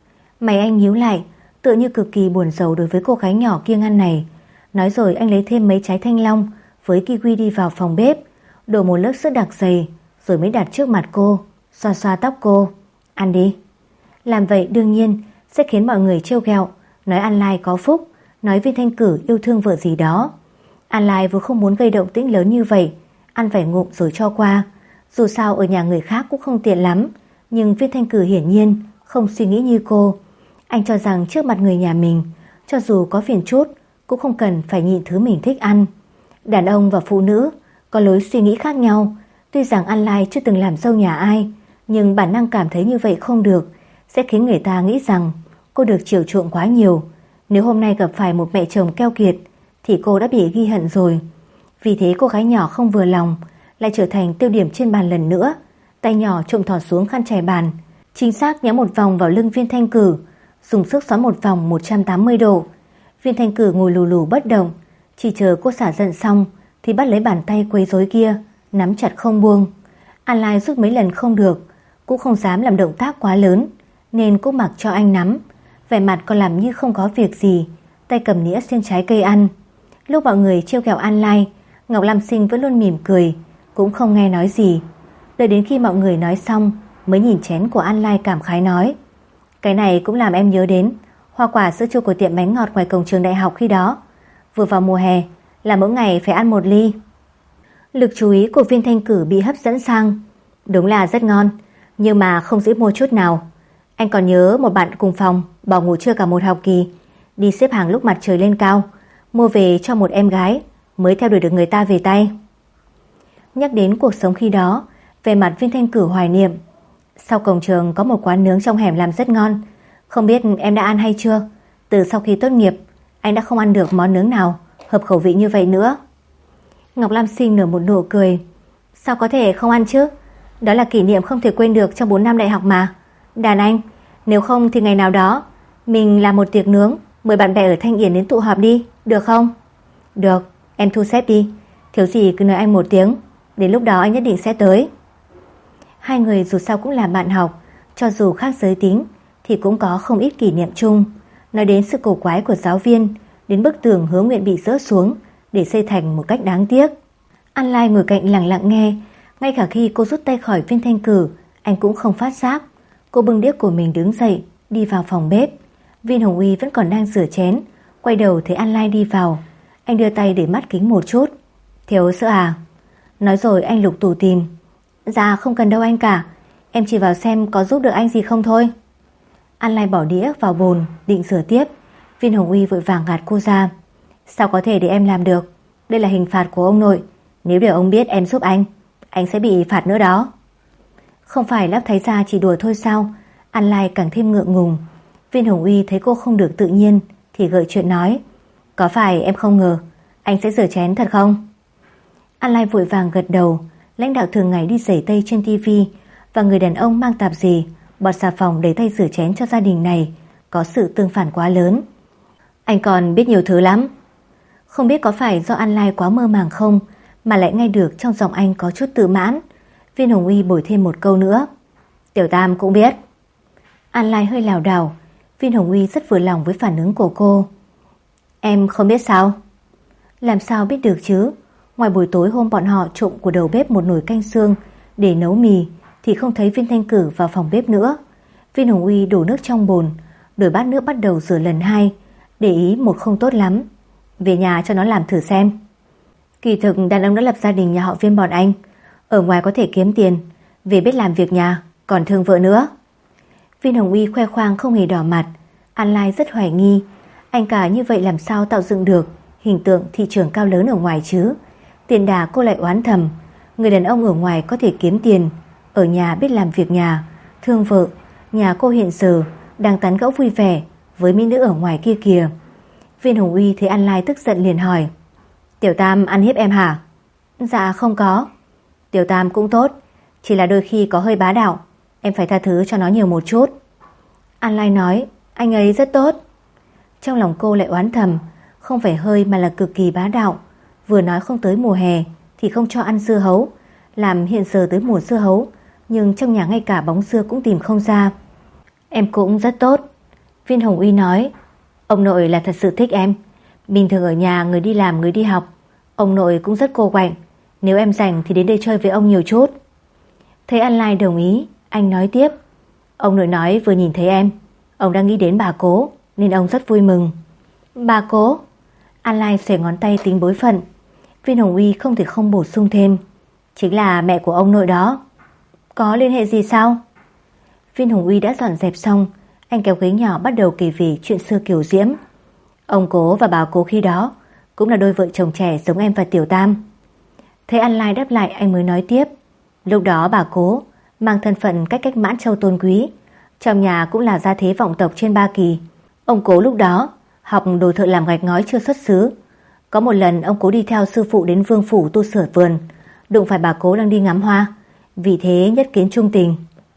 Mày anh nhíu lại, tựa như cực kỳ buồn rầu đối với cô gái nhỏ kiêng ăn này. Nói rồi anh lấy thêm mấy trái thanh long với kiwi đi vào phòng bếp, đổ một lớp sữa đặc dày, rồi mới đặt trước mặt cô, xoa xoa tóc cô. Ăn đi. Làm vậy đương nhiên sẽ khiến mọi người trêu ghẹo, nói An Lai có phúc, nói Viên Thanh Cử yêu thương vợ gì đó. An Lai vừa không muốn gây động tĩnh lớn như vậy, ăn vài ngụm rồi cho qua. Dù sao ở nhà người khác cũng không tiện lắm, nhưng Viên Thanh Cử hiển nhiên không suy nghĩ như cô. Anh cho rằng trước mặt người nhà mình, cho dù có phiền chút cũng không cần phải nhịn thứ mình thích ăn. Đàn ông và phụ nữ có lối suy nghĩ khác nhau. Tuy rằng An Lai chưa từng làm dâu nhà ai, nhưng bản năng cảm thấy như vậy không được, sẽ khiến người ta nghĩ rằng cô được chiều chuộng quá nhiều. Nếu hôm nay gặp phải một mẹ chồng keo kiệt thì cô đã bị ghi hận rồi. Vì thế cô gái nhỏ không vừa lòng, lại trở thành tiêu điểm trên bàn lần nữa. Tay nhỏ trộm thỏ xuống khăn trải bàn, chính xác nhắm một vòng vào lưng Viên Thanh Cử, dùng sức xoắn một vòng 180 độ. Viên Thanh Cử ngồi lù lù bất động, chỉ chờ cô xả giận xong thì bắt lấy bàn tay quấy rối kia, nắm chặt không buông. An Lai rút mấy lần không được, cũng không dám làm động tác quá lớn, nên cũng mặc cho anh nắm, vẻ mặt còn làm như không có việc gì, tay cầm nĩa xiên trái cây ăn. Lúc mọi người trêu ghẹo An Lai, Ngọc Lam Sinh vẫn luôn mỉm cười, cũng không nghe nói gì. Đợi đến khi mọi người nói xong mới nhìn chén của An Lai cảm khái nói: cái này cũng làm em nhớ đến hoa quả sữa chua của tiệm bánh ngọt ngoài cổng trường đại học khi đó. Vừa vào mùa hè là mỗi ngày phải ăn một ly. Lực chú ý của Viên Thanh Cử bị hấp dẫn sang. Đúng là rất ngon, nhưng mà không dễ mua chút nào. Anh còn nhớ một bạn cùng phòng bỏ ngủ trưa cả một học kỳ, đi xếp hàng lúc mặt trời lên cao, mua về cho một em gái mới theo đuổi được người ta về tay. Nhắc đến cuộc sống khi đó, về mặt Viên Thanh Cử hoài niệm. Sau cổng trường có một quán nướng trong hẻm làm rất ngon, không biết em đã ăn hay chưa. Từ sau khi tốt nghiệp, anh đã không ăn được món nướng nào hợp khẩu vị như vậy nữa. Ngọc Lam Sinh nở một nụ cười. Sao có thể không ăn chứ, Đó là kỷ niệm không thể quên được trong 4 năm đại học mà. Đàn anh, nếu không thì ngày nào đó mình làm một tiệc nướng, mời bạn bè ở Thanh Yển đến tụ họp đi, được không? Được, em thu xếp đi. Thiếu gì cứ nói anh một tiếng, đến lúc đó anh nhất định sẽ tới. Hai người dù sao cũng là bạn học, cho dù khác giới tính thì cũng có không ít kỷ niệm chung. Nói đến sự cổ quái của giáo viên, đến bức tường hứa nguyện bị dỡ xuống để xây thành một cách đáng tiếc. An Lai ngồi cạnh lặng lặng nghe, ngay cả khi cô rút tay khỏi viên thanh cử, anh cũng không phát giác. Cô bưng đĩa của mình đứng dậy, đi vào phòng bếp. Viên Hồng Uy vẫn còn đang rửa chén, quay đầu thấy An Lai đi vào. Anh đưa tay để mắt kính một chút. Thiếu sữa à? Nói rồi anh lục tủ tìm. Dạ không cần đâu anh cả, em chỉ vào xem có giúp được anh gì không thôi. An Lai bỏ đĩa vào bồn định rửa tiếp. Viên Hồng Uy vội vàng gạt cô ra. Sao có thể để em làm được? Đây là hình phạt của ông nội. Nếu để ông biết em giúp anh sẽ bị phạt nữa đó. Không phải Lắp Thái Gia chỉ đùa thôi sao? An Lai càng thêm ngượng ngùng. Viên Hồng Uy thấy cô không được tự nhiên thì gợi chuyện nói. Có phải em không ngờ anh sẽ rửa chén thật không? An Lai vội vàng gật đầu. Lãnh đạo thường ngày đi giày tây trên tivi và người đàn ông mang tạp dề bọt xà phòng để tay rửa chén cho gia đình này có sự tương phản quá lớn. Anh còn biết nhiều thứ lắm. Không biết có phải do An Lai quá mơ màng không mà lại nghe được trong giọng anh có chút tự mãn. Viên Hồng Uy bồi thêm một câu nữa. Tiểu Tam cũng biết. An Lai hơi lảo đảo. Viên Hồng Uy rất vừa lòng với phản ứng của cô. Em không biết sao? Làm sao biết được chứ? Ngoài buổi tối hôm bọn họ trộm của đầu bếp một nồi canh xương để nấu mì thì không thấy Viên Thanh Cử vào phòng bếp nữa. Viên Hồng Uy đổ nước trong bồn, đổi bát nước bắt đầu rửa lần hai, để ý một không tốt lắm. Về nhà cho nó làm thử xem. Kỳ thực đàn ông đã lập gia đình nhà họ Viên bọn anh, ở ngoài có thể kiếm tiền, về biết làm việc nhà, còn thương vợ nữa. Viên Hồng Uy khoe khoang không hề đỏ mặt. An Lai rất hoài nghi, anh cả như vậy làm sao tạo dựng được hình tượng thị trường cao lớn ở ngoài chứ? Tiền đà cô lại oán thầm, người đàn ông ở ngoài có thể kiếm tiền, ở nhà biết làm việc nhà, thương vợ. Nhà cô hiện giờ đang tán gẫu vui vẻ với mỹ nữ ở ngoài kia kìa. Viên Hồng Uy thấy An Lai tức giận liền hỏi. Tiểu Tam ăn hiếp em hả? Dạ không có. Tiểu Tam cũng tốt, chỉ là đôi khi có hơi bá đạo, em phải tha thứ cho nó nhiều một chút. An Lai nói. Anh ấy rất tốt. Trong lòng cô lại oán thầm, không phải hơi mà là cực kỳ bá đạo. Vừa nói không tới mùa hè thì không cho ăn dưa hấu, làm hiện giờ tới mùa dưa hấu, nhưng trong nhà ngay cả bóng dưa cũng tìm không ra. Em cũng rất tốt. Viên Hồng Uy nói. Ông nội là thật sự thích em. Bình thường ở nhà người đi làm người đi học, ông nội cũng rất cô quạnh. Nếu em rảnh thì đến đây chơi với ông nhiều chút. Thấy An Lai đồng ý, anh nói tiếp. Ông nội nói vừa nhìn thấy em, ông đang nghĩ đến bà cố, nên ông rất vui mừng. Bà cố? An Lai xòe ngón tay tính bối phận. Viên Hồng Uy không thể không bổ sung thêm. Chính là mẹ của ông nội đó. Có liên hệ gì sao? Viên Hồng Uy đã dọn dẹp xong, anh kéo ghế nhỏ bắt đầu kể về chuyện xưa kiều diễm. Ông cố và bà cố khi đó cũng là đôi vợ chồng trẻ giống em và Tiểu Tam. Thấy An Lai đáp lại, anh mới nói tiếp. Lúc đó bà cố mang thân phận cách Mãn Châu tôn quý, trong nhà cũng là gia thế vọng tộc trên Ba Kỳ. Ông cố lúc đó học đồ thợ làm gạch ngói chưa xuất xứ. Có một lần ông cố đi theo sư phụ đến vương phủ tu sửa vườn, đụng phải bà cố đang đi ngắm hoa, vì thế nhất kiến trung tình.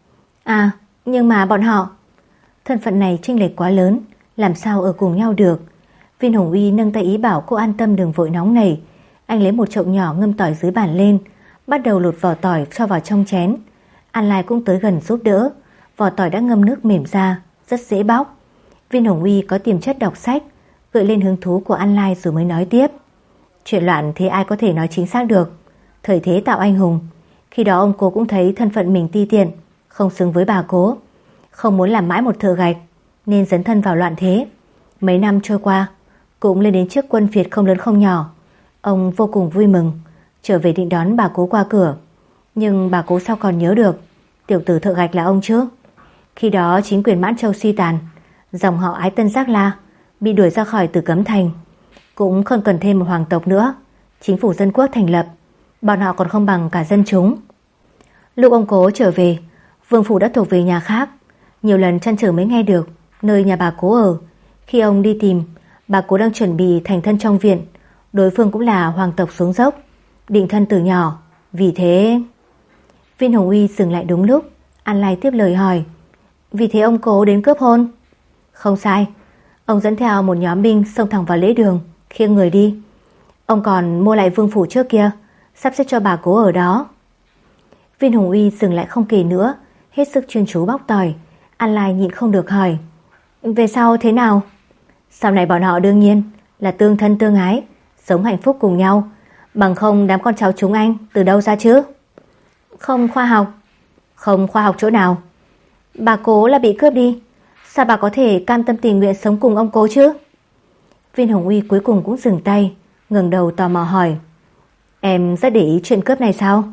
À, nhưng mà bọn họ thân phận này chênh lệch quá lớn, làm sao ở cùng nhau được. Viên Hồng Uy nâng tay ý bảo cô an tâm đừng vội nóng nảy. Anh lấy một chậu nhỏ ngâm tỏi dưới bàn lên, bắt đầu lột vỏ tỏi cho vào trong chén. An Lai cũng tới gần giúp đỡ. Vỏ tỏi đã ngâm nước mềm ra, rất dễ bóc. Viên Hồng Uy có tiềm chất đọc sách, gợi lên hứng thú của An Lai rồi mới nói tiếp. Chuyện loạn thế ai có thể nói chính xác được. Thời thế tạo anh hùng. Khi đó ông cố cũng thấy thân phận mình ti tiện, không xứng với bà cố, không muốn làm mãi một thợ gạch, nên dấn thân vào loạn thế. Mấy năm trôi qua, cũng lên đến chức quân Việt không lớn không nhỏ. Ông vô cùng vui mừng, trở về định đón bà cố qua cửa. Nhưng bà cố sao còn nhớ được tiểu tử thợ gạch là ông chứ? Khi đó chính quyền Mãn Châu suy tàn, dòng họ Ái Tân Giác La bị đuổi ra khỏi Tử Cấm Thành, cũng không cần thêm một hoàng tộc nữa. Chính phủ dân quốc thành lập, bọn họ còn không bằng cả dân chúng. Lúc ông cố trở về, vương phủ đã thuộc về nhà khác. Nhiều lần trăn trở mới nghe được nơi nhà bà cố ở. Khi ông đi tìm, bà cố đang chuẩn bị thành thân trong viện. Đối phương cũng là hoàng tộc xuống dốc, định thân từ nhỏ. Vì thế... Viên Hồng Uy dừng lại đúng lúc. An Lai tiếp lời hỏi: vì thế ông cố đến cướp hôn? Không sai, ông dẫn theo một nhóm binh xông thẳng vào lễ đường, khiêng người đi. Ông còn mua lại vương phủ trước kia, sắp xếp cho bà cố ở đó. Viên Hồng Uy dừng lại không kể nữa, hết sức chuyên chú bóc tỏi. An Lai nhịn không được hỏi: về sau thế nào? Sau này bọn họ đương nhiên là tương thân tương ái, sống hạnh phúc cùng nhau. Bằng không đám con cháu chúng anh từ đâu ra chứ? Không khoa học. Không khoa học chỗ nào? Bà cố là bị cướp đi, sao bà có thể cam tâm tình nguyện sống cùng ông cố chứ? Viên Hồng Uy cuối cùng cũng dừng tay, ngẩng đầu tò mò hỏi: em rất để ý chuyện cướp này sao?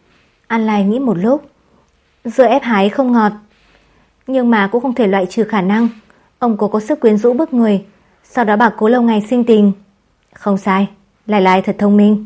An Lai nghĩ một lúc: dưa ép hái không ngọt, nhưng mà cũng không thể loại trừ khả năng ông cố có sức quyến rũ bức người, sau đó bà cố lâu ngày sinh tình. Không sai, Lai Lai thật thông minh.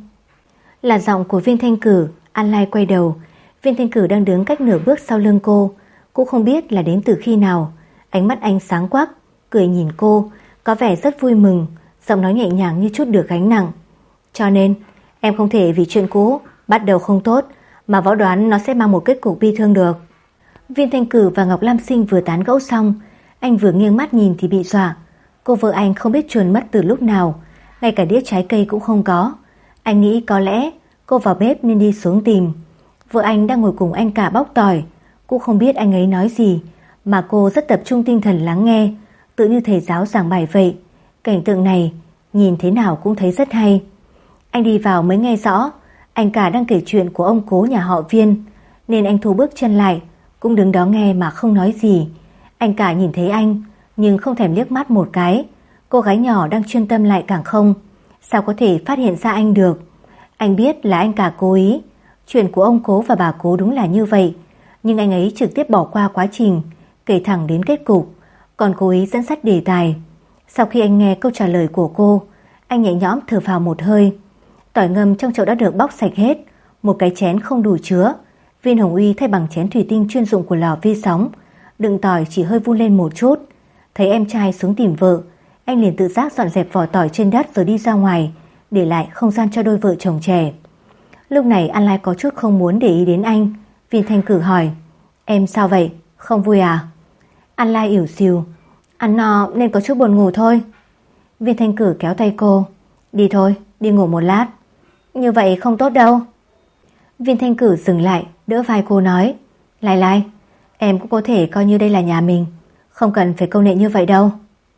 Là giọng của Viên Thanh Cử. An Lai quay đầu, Viên Thanh Cử đang đứng cách nửa bước sau lưng cô, cũng không biết là đến từ khi nào. Ánh mắt anh sáng quắc, cười nhìn cô, có vẻ rất vui mừng, giọng nói nhẹ nhàng như chút được gánh nặng. Cho nên em không thể vì chuyện cũ bắt đầu không tốt mà võ đoán nó sẽ mang một kết cục bi thương được. Viên Thanh Cử và Ngọc Lam Sinh vừa tán gẫu xong, anh vừa nghiêng mắt nhìn thì bị dọa. Cô vợ anh không biết chuồn mất từ lúc nào, ngay cả đĩa trái cây cũng không có. Anh nghĩ có lẽ cô vào bếp nên đi xuống tìm. Vợ anh đang ngồi cùng anh cả bóc tỏi, cũng không biết anh ấy nói gì, mà cô rất tập trung tinh thần lắng nghe, tự như thầy giáo giảng bài vậy. Cảnh tượng này nhìn thế nào cũng thấy rất hay. Anh đi vào mới nghe rõ anh cả đang kể chuyện của ông cố nhà họ Viên, nên anh thu bước chân lại, cũng đứng đó nghe mà không nói gì. Anh cả nhìn thấy anh nhưng không thèm liếc mắt một cái. Cô gái nhỏ đang chuyên tâm lại càng không. Sao có thể phát hiện ra anh được? Anh biết là anh cả cố ý. Chuyện của ông cố và bà cố đúng là như vậy, nhưng anh ấy trực tiếp bỏ qua quá trình, kể thẳng đến kết cục, còn cố ý dẫn dắt đề tài. Sau khi anh nghe câu trả lời của cô, anh nhẹ nhõm thở phào một hơi. Tỏi ngâm trong chậu đã được bóc sạch hết, một cái chén không đủ chứa. Viên Hồng Uy thay bằng chén thủy tinh chuyên dụng của lò vi sóng, đựng tỏi chỉ hơi vun lên một chút. Thấy em trai xuống tìm vợ, anh liền tự giác dọn dẹp vỏ tỏi trên đất rồi đi ra ngoài, để lại không gian cho đôi vợ chồng trẻ. Lúc này An Lai có chút không muốn để ý đến anh. Viên Thanh Cử hỏi: em sao vậy, không vui à? An Lai ỉu xìu: ăn no nên có chút buồn ngủ thôi. Viên Thanh Cử kéo tay cô: đi thôi, đi ngủ một lát. Như vậy không tốt đâu. Viên Thanh Cử dừng lại, đỡ vai cô nói: Lai Lai, em cũng có thể coi như đây là nhà mình, không cần phải câu nệ như vậy đâu.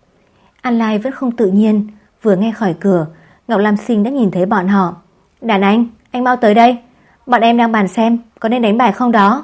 An Lai vẫn không tự nhiên. Vừa nghe khỏi cửa, Ngọc Lam Sinh đã nhìn thấy bọn họ. Đàn anh mau tới đây, bọn em đang bàn xem có nên đánh bài không đó.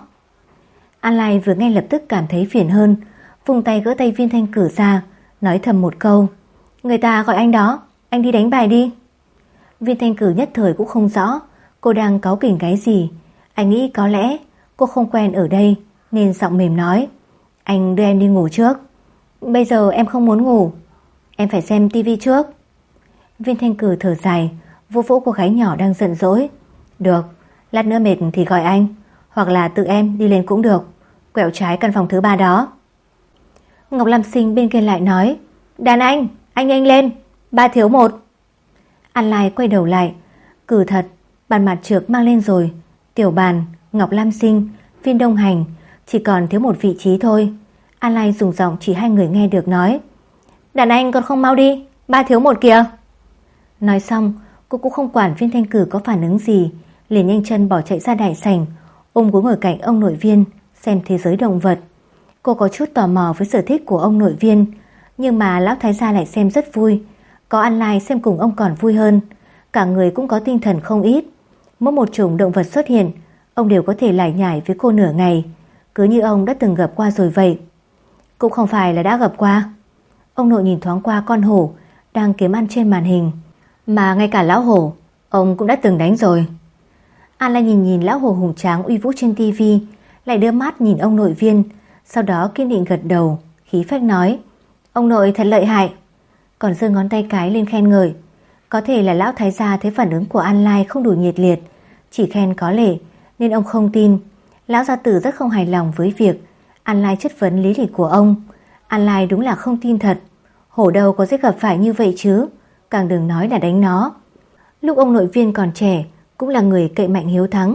An Lai vừa nghe lập tức cảm thấy phiền hơn, vùng tay gỡ tay Viên Thanh Cử ra, nói thầm một câu: người ta gọi anh đó, anh đi đánh bài đi. Viên Thanh Cử nhất thời cũng không rõ cô đang cáu kỉnh cái gì. Anh nghĩ có lẽ cô không quen ở đây nên giọng mềm nói: anh đưa em đi ngủ trước. Bây giờ em không muốn ngủ, em phải xem tivi trước. Viên Thanh Cử thở dài, vỗ vỗ cô gái nhỏ đang giận dỗi. Được, lát nữa mệt thì gọi anh, hoặc là tự em đi lên cũng được, quẹo trái căn phòng thứ 3 đó. Ngọc Lam Sinh bên kia lại nói: đàn anh nhanh lên, 3 thiếu 1. An Lai quay đầu lại. Cử thật, bàn mặt trược mang lên rồi. Tiểu Bàn, Ngọc Lam Sinh, Viên Đông Hành, chỉ còn thiếu một vị trí thôi. An Lai dùng giọng chỉ hai người nghe được nói: đàn anh còn không mau đi, 3 thiếu 1 kìa. Nói xong, cô cũng không quản Viên Thanh Cử có phản ứng gì, liền nhanh chân bỏ chạy ra đại sảnh, ôm gối ngồi cạnh ông nội Viên xem thế giới động vật. Cô có chút tò mò với sở thích của ông nội Viên, nhưng mà lão thái gia lại xem rất vui. Có An Lai xem cùng ông còn vui hơn. Cả người cũng có tinh thần không ít. Mỗi một chủng động vật xuất hiện, ông đều có thể lải nhải với cô nửa ngày, cứ như ông đã từng gặp qua rồi vậy. Cũng không phải là đã gặp qua. Ông nội nhìn thoáng qua con hổ đang kiếm ăn trên màn hình, mà ngay cả lão hổ ông cũng đã từng đánh rồi. An Lai nhìn lão hổ hùng tráng uy vũ trên tivi, lại đưa mắt nhìn ông nội Viên, sau đó kiên định gật đầu, khí phách nói: ông nội thật lợi hại. Còn giơ ngón tay cái lên khen ngợi. Có thể là lão thái gia thấy phản ứng của An Lai không đủ nhiệt liệt, chỉ khen có lệ, nên ông không tin. Lão gia tử rất không hài lòng với việc An Lai chất vấn lý lịch của ông. An Lai đúng là không tin thật. Hổ đâu có dễ gặp phải như vậy chứ, càng đừng nói là đánh nó. Lúc ông nội Viên còn trẻ, cũng là người cậy mạnh hiếu thắng,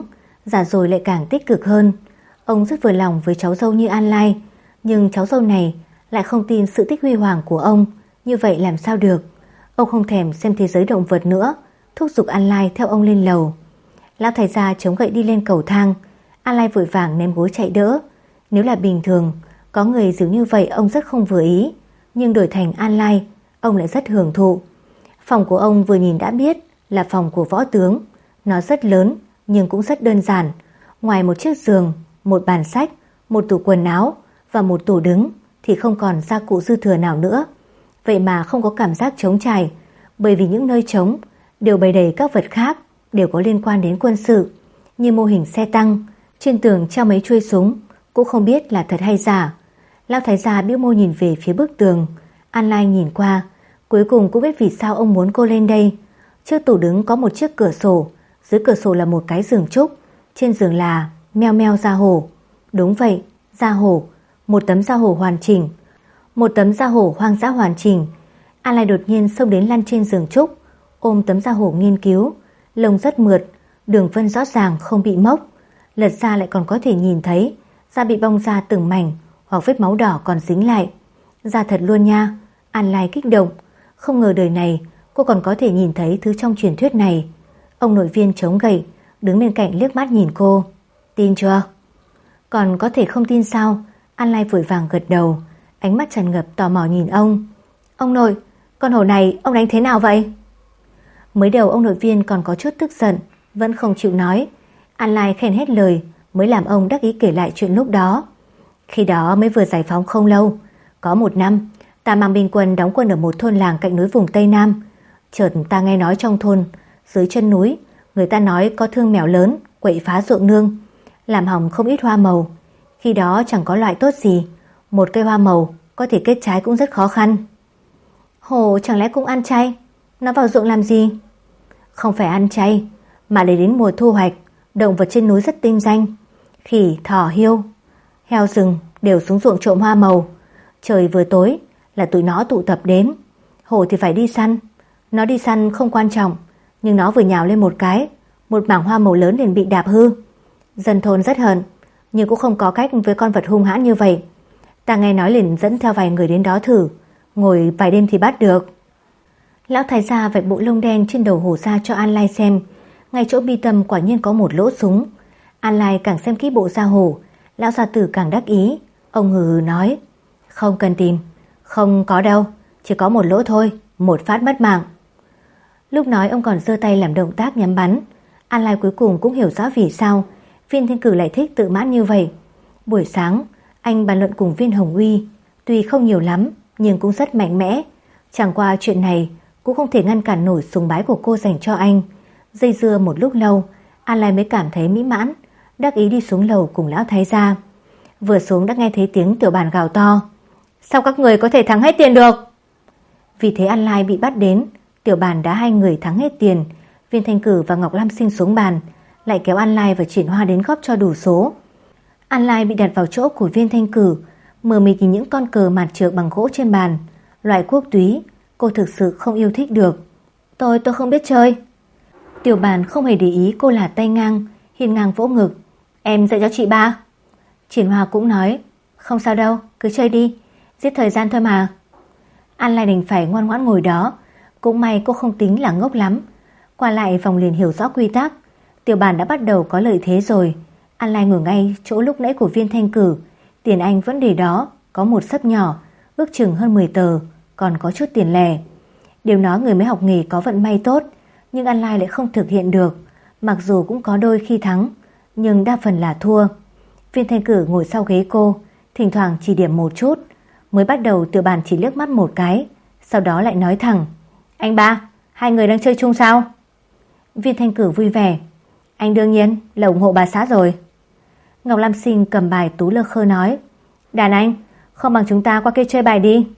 Già rồi lại càng tích cực hơn. Ông rất vừa lòng với cháu dâu như An Lai, nhưng cháu dâu này lại không tin sự tích huy hoàng của ông. Như vậy làm sao được? Ông không thèm xem thế giới động vật nữa, thúc giục An Lai theo ông lên lầu. Lão thầy gia chống gậy đi lên cầu thang. An Lai vội vàng ném gối chạy đỡ. Nếu là bình thường, có người dìu như vậy ông rất không vừa ý, nhưng đổi thành An Lai, ông lại rất hưởng thụ. Phòng của ông vừa nhìn đã biết là phòng của võ tướng. Nó rất lớn nhưng cũng rất đơn giản. Ngoài một chiếc giường, một bàn sách, một tủ quần áo và một tủ đứng thì không còn gia cụ dư thừa nào nữa. Vậy mà không có cảm giác trống trải, bởi vì những nơi trống đều bày đầy các vật khác, đều có liên quan đến quân sự, như mô hình xe tăng, trên tường treo mấy chuôi súng, cũng không biết là thật hay giả. Lão thái gia bĩu môi nhìn về phía bức tường. An Lai nhìn qua, cuối cùng cũng biết vì sao ông muốn cô lên đây. Trước tủ đứng có một chiếc cửa sổ, dưới cửa sổ là một cái giường trúc, trên giường là meo meo da hổ. Đúng vậy, da hổ, một tấm da hổ hoàn chỉnh, một tấm da hổ hoang dã hoàn chỉnh. An Lai đột nhiên xông đến lăn trên giường trúc, ôm tấm da hổ nghiên cứu. Lông rất mượt, đường vân rõ ràng không bị mốc, lật ra lại còn có thể nhìn thấy da bị bong ra từng mảnh, hoặc vết máu đỏ còn dính lại. Da thật luôn nha. An Lai kích động, không ngờ đời này cô còn có thể nhìn thấy thứ trong truyền thuyết này. Ông nội viên chống gậy đứng bên cạnh liếc mắt nhìn cô. Tin chưa? Còn có thể không tin sao? An Lai vội vàng gật đầu, ánh mắt tràn ngập tò mò nhìn ông. Ông nội, con hổ này ông đánh thế nào vậy? Mới đầu ông nội viên còn có chút tức giận, vẫn không chịu nói. An Lai khen hết lời mới làm ông đắc ý kể lại chuyện lúc đó. Khi đó mới vừa giải phóng không lâu, có một năm ta mang binh quân đóng quân ở một thôn làng cạnh núi vùng Tây Nam. Chợt ta nghe nói trong thôn, dưới chân núi, người ta nói có thương mèo lớn quậy phá ruộng nương, làm hỏng không ít hoa màu. Khi đó chẳng có loại tốt gì, một cây hoa màu có thể kết trái cũng rất khó khăn. Hổ chẳng lẽ cũng ăn chay? Nó vào ruộng làm gì? Không phải ăn chay, mà để đến mùa thu hoạch, động vật trên núi rất tinh danh. Khỉ, thỏ, hiêu, heo rừng đều xuống ruộng trộm hoa màu. Trời vừa tối là tụi nó tụ tập đến. Hổ thì phải đi săn. Nó đi săn không quan trọng, nhưng nó vừa nhào lên một cái, một mảng hoa màu lớn liền bị đạp hư. Dân thôn rất hận, nhưng cũng không có cách với con vật hung hãn như vậy. Ta nghe nói liền dẫn theo vài người đến đó thử, ngồi vài đêm thì bắt được. Lão thái gia vạch bộ lông đen trên đầu hổ ra cho An Lai xem. Ngay chỗ bi tâm quả nhiên có một lỗ súng. An Lai càng xem kỹ bộ da hổ, lão gia tử càng đắc ý. Ông hừ hừ nói, không cần tìm, không có đâu, chỉ có một lỗ thôi, một phát mất mạng. Lúc nói ông còn giơ tay làm động tác nhắm bắn. An Lai cuối cùng cũng hiểu rõ vì sao Viên Thanh Cử lại thích tự mãn như vậy. Buổi sáng anh bàn luận cùng Viên Hồng Uy, tuy không nhiều lắm nhưng cũng rất mạnh mẽ. Chẳng qua chuyện này cũng không thể ngăn cản nổi sùng bái của cô dành cho anh. Dây dưa một lúc lâu, An Lai mới cảm thấy mỹ mãn, đắc ý đi xuống lầu cùng lão thái gia. Vừa xuống đã nghe thấy tiếng Tiểu Bàn gào to, sao các người có thể thắng hết tiền được? Vì thế An Lai bị bắt đến. Tiểu Bàn đã hai người thắng hết tiền. Viên Thanh Cử và Ngọc Lam Sinh xuống bàn, lại kéo An Lai và Triển Hoa đến góp cho đủ số. An Lai bị đặt vào chỗ của Viên Thanh Cử, mờ mịt nhìn những con cờ mạt trược bằng gỗ trên bàn. Loại quốc túy cô thực sự không yêu thích được. Tôi không biết chơi. Tiểu Bàn không hề để ý cô là tay ngang, hiên ngang vỗ ngực. Em dạy cho chị ba. Triển Hoa cũng nói, không sao đâu, cứ chơi đi, giết thời gian thôi mà. An Lai đành phải ngoan ngoãn ngồi đó. Cũng may cô không tính là ngốc lắm. Qua lại vòng liền hiểu rõ quy tắc. Tiểu Bàn đã bắt đầu có lợi thế rồi. An Lai ngồi ngay chỗ lúc nãy của Viên Thanh Cử. Tiền anh vẫn để đó, có một xấp nhỏ, ước chừng hơn 10 tờ, còn có chút tiền lẻ. Điều nói người mới học nghề có vận may tốt, nhưng An Lai lại không thực hiện được. Mặc dù cũng có đôi khi thắng, nhưng đa phần là thua. Viên Thanh Cử ngồi sau ghế cô, thỉnh thoảng chỉ điểm một chút. Mới bắt đầu Tiểu Bàn chỉ liếc mắt một cái, sau đó lại nói thẳng, anh ba, hai người đang chơi chung sao? Viên Thanh Cử vui vẻ, anh đương nhiên là ủng hộ bà xã rồi. Ngọc Lam Sinh cầm bài tú lơ khơ nói, đàn anh, không bằng chúng ta qua kia chơi bài đi.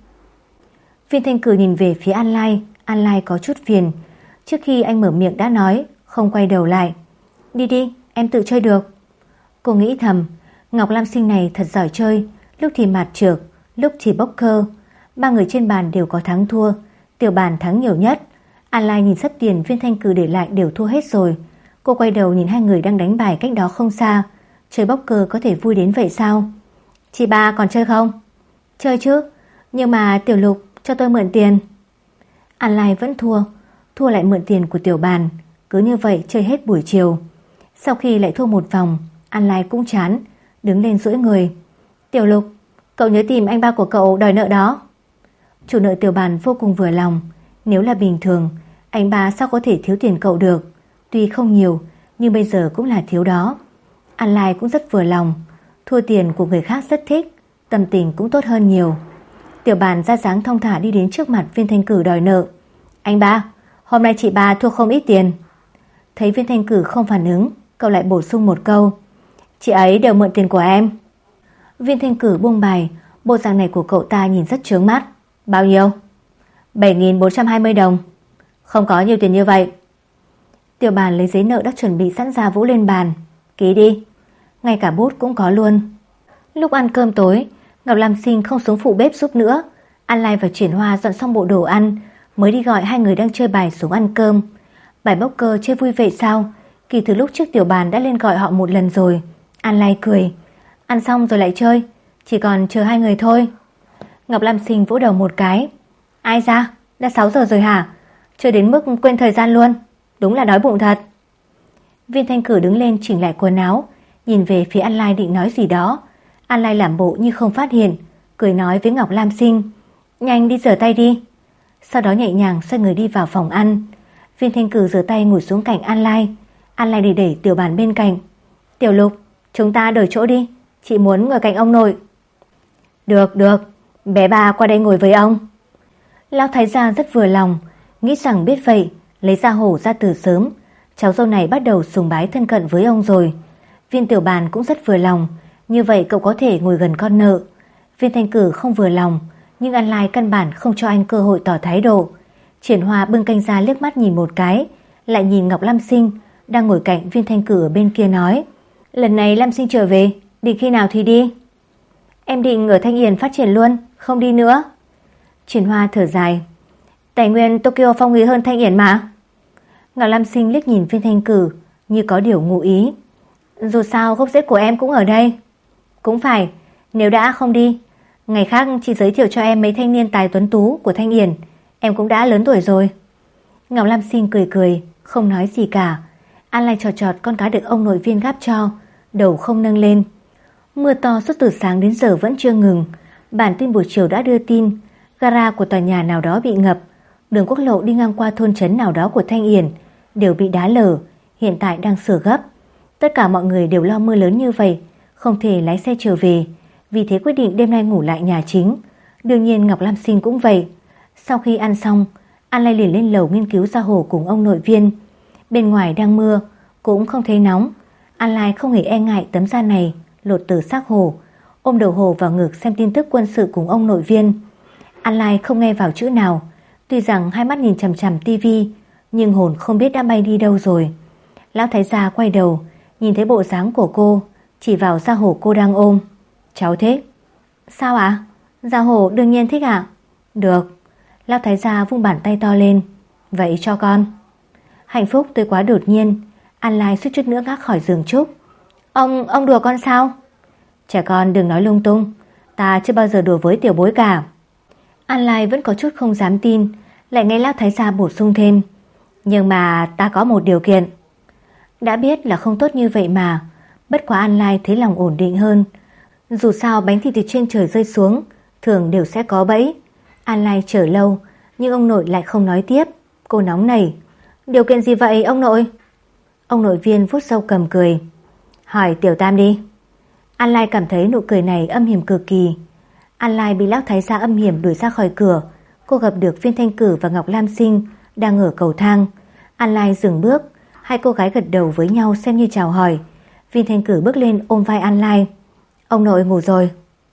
Viên Thanh Cử nhìn về phía An Lai có chút phiền. Trước khi anh mở miệng đã nói, không quay đầu lại. Đi đi, em tự chơi được. Cô nghĩ thầm, Ngọc Lam Sinh này thật giỏi chơi, lúc thì mạt trược, lúc thì poker. Ba người trên bàn đều có thắng thua, Tiểu Bàn thắng nhiều nhất. An Lai nhìn sắp tiền Viên Thanh Cử để lại đều thua hết rồi, Cô quay đầu nhìn hai người đang đánh bài cách đó không xa. Chơi bốc cờ có thể vui đến vậy sao? Chị ba còn chơi không? Chơi chứ, nhưng mà Tiểu Lục cho tôi mượn tiền. An Lai vẫn thua lại mượn tiền của Tiểu Bàn. Cứ như vậy chơi hết buổi chiều. Sau khi lại thua một vòng, An Lai cũng chán, đứng lên duỗi người. Tiểu Lục, cậu nhớ tìm anh ba của cậu đòi nợ đó. Chủ nợ Tiểu Bàn vô cùng vừa lòng. Nếu là bình thường, anh ba sao có thể thiếu tiền cậu được? Tuy không nhiều, nhưng bây giờ cũng là thiếu đó. An Lai cũng rất vừa lòng. Thua tiền của người khác rất thích, tâm tình cũng tốt hơn nhiều. Tiểu Bàn ra dáng thong thả đi đến trước mặt Viên Thanh Cử đòi nợ. Anh ba, hôm nay chị ba thua không ít tiền. Thấy Viên Thanh Cử không phản ứng, cậu lại bổ sung một câu. Chị ấy đều mượn tiền của em. Viên Thanh Cử buông bài, bộ dạng này của cậu ta nhìn rất chướng mắt. Bao nhiêu? 7.420 đồng. Không có nhiều tiền như vậy. Tiểu Bàn lấy giấy nợ đã chuẩn bị sẵn ra vỗ lên bàn. Ký đi. Ngay cả bút cũng có luôn. Lúc ăn cơm tối, Ngọc Lam Sinh không xuống phụ bếp giúp nữa. An Lai và Triển Hoa dọn xong bộ đồ ăn, mới đi gọi hai người đang chơi bài xuống ăn cơm. Bài bốc cơ chơi vui vậy sao? Kỳ từ lúc trước Tiểu Bàn đã lên gọi họ một lần rồi. An Lai cười. Ăn xong rồi lại chơi, chỉ còn chờ hai người thôi. Ngọc Lam Sinh vỗ đầu một cái. Ai ra? Đã 6 giờ rồi hả? Chơi đến mức quên thời gian luôn. Đúng là đói bụng thật. Viên Thanh Cử đứng lên chỉnh lại quần áo, nhìn về phía An Lai định nói gì đó. An Lai làm bộ như không phát hiện, cười nói với Ngọc Lam Sinh. Nhanh đi rửa tay đi. Sau đó nhẹ nhàng xoay người đi vào phòng ăn. Viên Thanh Cử rửa tay ngồi xuống cạnh An Lai. An Lai đẩy Tiểu Bàn bên cạnh. Tiểu Lục, chúng ta đổi chỗ đi, chị muốn ngồi cạnh ông nội. Được, bé ba qua đây ngồi với ông. Lão thái gia rất vừa lòng, nghĩ rằng biết vậy, lấy ra hổ ra từ sớm, cháu dâu này bắt đầu sùng bái thân cận với ông rồi. Viên Tiểu Bàn cũng rất vừa lòng, như vậy cậu có thể ngồi gần con nợ. Viên Thanh Cử không vừa lòng, nhưng An Lai căn bản không cho anh cơ hội tỏ thái độ. Triển Hoa bưng canh ra liếc mắt nhìn một cái, lại nhìn Ngọc Lam Sinh đang ngồi cạnh Viên Thanh Cử ở bên kia nói. Lần này Lam Sinh trở về, định khi nào thì đi? Em định ở Thanh Yển phát triển luôn, không đi nữa. Triển Hoa thở dài. Tài nguyên Tokyo phong quý hơn Thanh Yển mà. Ngọc Lam Sinh liếc nhìn Viên Thanh Cử như có điều ngụ ý. Dù sao gốc rễ của em cũng ở đây. Cũng phải, nếu đã không đi, ngày khác chị giới thiệu cho em mấy thanh niên tài tuấn tú của Thanh Yển. Em cũng đã lớn tuổi rồi. Ngọc Lam Sinh cười, không nói gì cả. An Lai chọt con cá được ông nội Viên gắp cho, đầu không nâng lên. Mưa to suốt từ sáng đến giờ vẫn chưa ngừng. Bản tin buổi chiều đã đưa tin gara của tòa nhà nào đó bị ngập, đường quốc lộ đi ngang qua thôn trấn nào đó của Thanh Yển đều bị đá lở, hiện tại đang sửa gấp. Tất cả mọi người đều lo mưa lớn như vậy, không thể lái xe trở về, vì thế quyết định đêm nay ngủ lại nhà chính. Đương nhiên Ngọc Lam Sinh cũng vậy. Sau khi ăn xong, An Lai liền lên lầu nghiên cứu ra hồ cùng ông nội Viên. Bên ngoài đang mưa, cũng không thấy nóng. An Lai không hề e ngại tấm da này lột từ xác hồ, ôm đầu hồ vào ngực xem tin tức quân sự cùng ông nội Viên. An Lai không nghe vào chữ nào, tuy rằng hai mắt nhìn chằm chằm tivi, nhưng hồn không biết đã bay đi đâu rồi. Lão thái gia quay đầu, nhìn thấy bộ dáng của cô, chỉ vào da hổ cô đang ôm. Cháu thích. Sao ạ? Da hổ đương nhiên thích ạ. Được. Lão thái gia vung bàn tay to lên. Vậy cho con. Hạnh phúc tới quá đột nhiên, An Lai suýt chút nữa ngã khỏi giường Trúc. Ông đùa con sao? Trẻ con đừng nói lung tung, ta chưa bao giờ đùa với tiểu bối cả. An Lai vẫn có chút không dám tin, lại nghe lão thái gia bổ sung thêm. Nhưng mà ta có một điều kiện. Đã biết là không tốt như vậy mà, bất quá An Lai thấy lòng ổn định hơn. Dù sao bánh thịt từ trên trời rơi xuống thường đều sẽ có bẫy. An Lai chờ lâu, nhưng ông nội lại không nói tiếp. Cô nóng nảy. Điều kiện gì vậy ông nội? Ông nội Viên vuốt râu cầm cười. Hỏi Tiểu Tam đi. An Lai cảm thấy nụ cười này âm hiểm cực kỳ. An Lai bị lão thái gia âm hiểm đuổi ra khỏi cửa. Cô gặp được Viên Thanh Cử và Ngọc Lam Sinh đang ở cầu thang. An Lai dừng bước, hai cô gái gật đầu với nhau xem như chào hỏi. Viên Thanh Cử bước lên ôm vai An Lai. Ông nội ngủ rồi?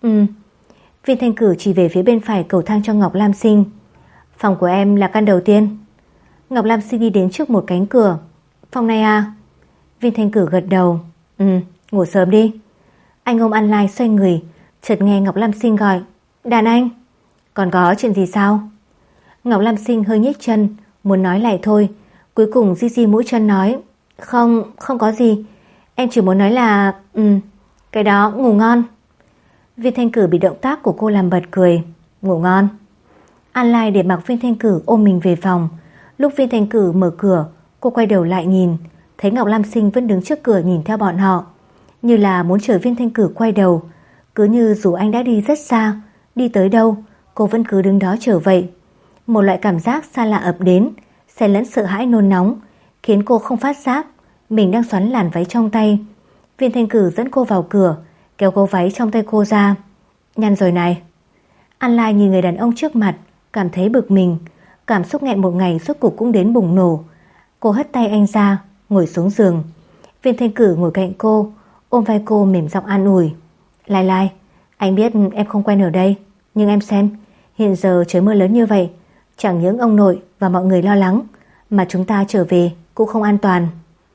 Viên Thanh Cử chỉ về phía bên phải cầu thang cho Ngọc Lam Sinh. Phòng của em là căn đầu tiên. Ngọc Lam Sinh đi đến trước một cánh cửa. Phòng này à? Viên Thanh Cử gật đầu. Ngủ sớm đi. Anh ôm An Lai xoay người, chợt nghe Ngọc Lam Sinh gọi. Đàn anh. Còn có chuyện gì sao? Ngọc Lam Sinh hơi nhếch chân, muốn nói lại thôi, cuối cùng di mũi chân nói. Không, không có gì. Em chỉ muốn nói là... cái đó, ngủ ngon. Viên Thanh Cử bị động tác của cô làm bật cười. Ngủ ngon. An Lai để mặc Viên Thanh Cử ôm mình về phòng. Lúc Viên Thanh Cử mở cửa, cô quay đầu lại nhìn, thấy Ngọc Lam Sinh vẫn đứng trước cửa nhìn theo bọn họ, như là muốn chờ Viên Thanh Cử quay đầu. Cứ như dù anh đã đi rất xa, đi tới đâu, cô vẫn cứ đứng đó chờ vậy. Một loại cảm giác xa lạ ập đến, xen lẫn sợ hãi nôn nóng, khiến cô không phát giác mình đang xoắn làn váy trong tay. Viên Thanh Cử dẫn cô vào cửa, kéo cô váy trong tay cô ra. Nhăn rồi này. An Lai nhìn người đàn ông trước mặt, cảm thấy bực mình. Cảm xúc nghẹn một ngày rốt cuộc cũng đến bùng nổ. Cô hất tay anh ra, ngồi xuống giường. Viên Thanh Cử ngồi cạnh cô, ôm vai cô mềm giọng an ủi. Lai Lai, anh biết em không quen ở đây, nhưng em xem, hiện giờ trời mưa lớn như vậy, chẳng những ông nội và mọi người lo lắng, mà chúng ta trở về cũng không an toàn.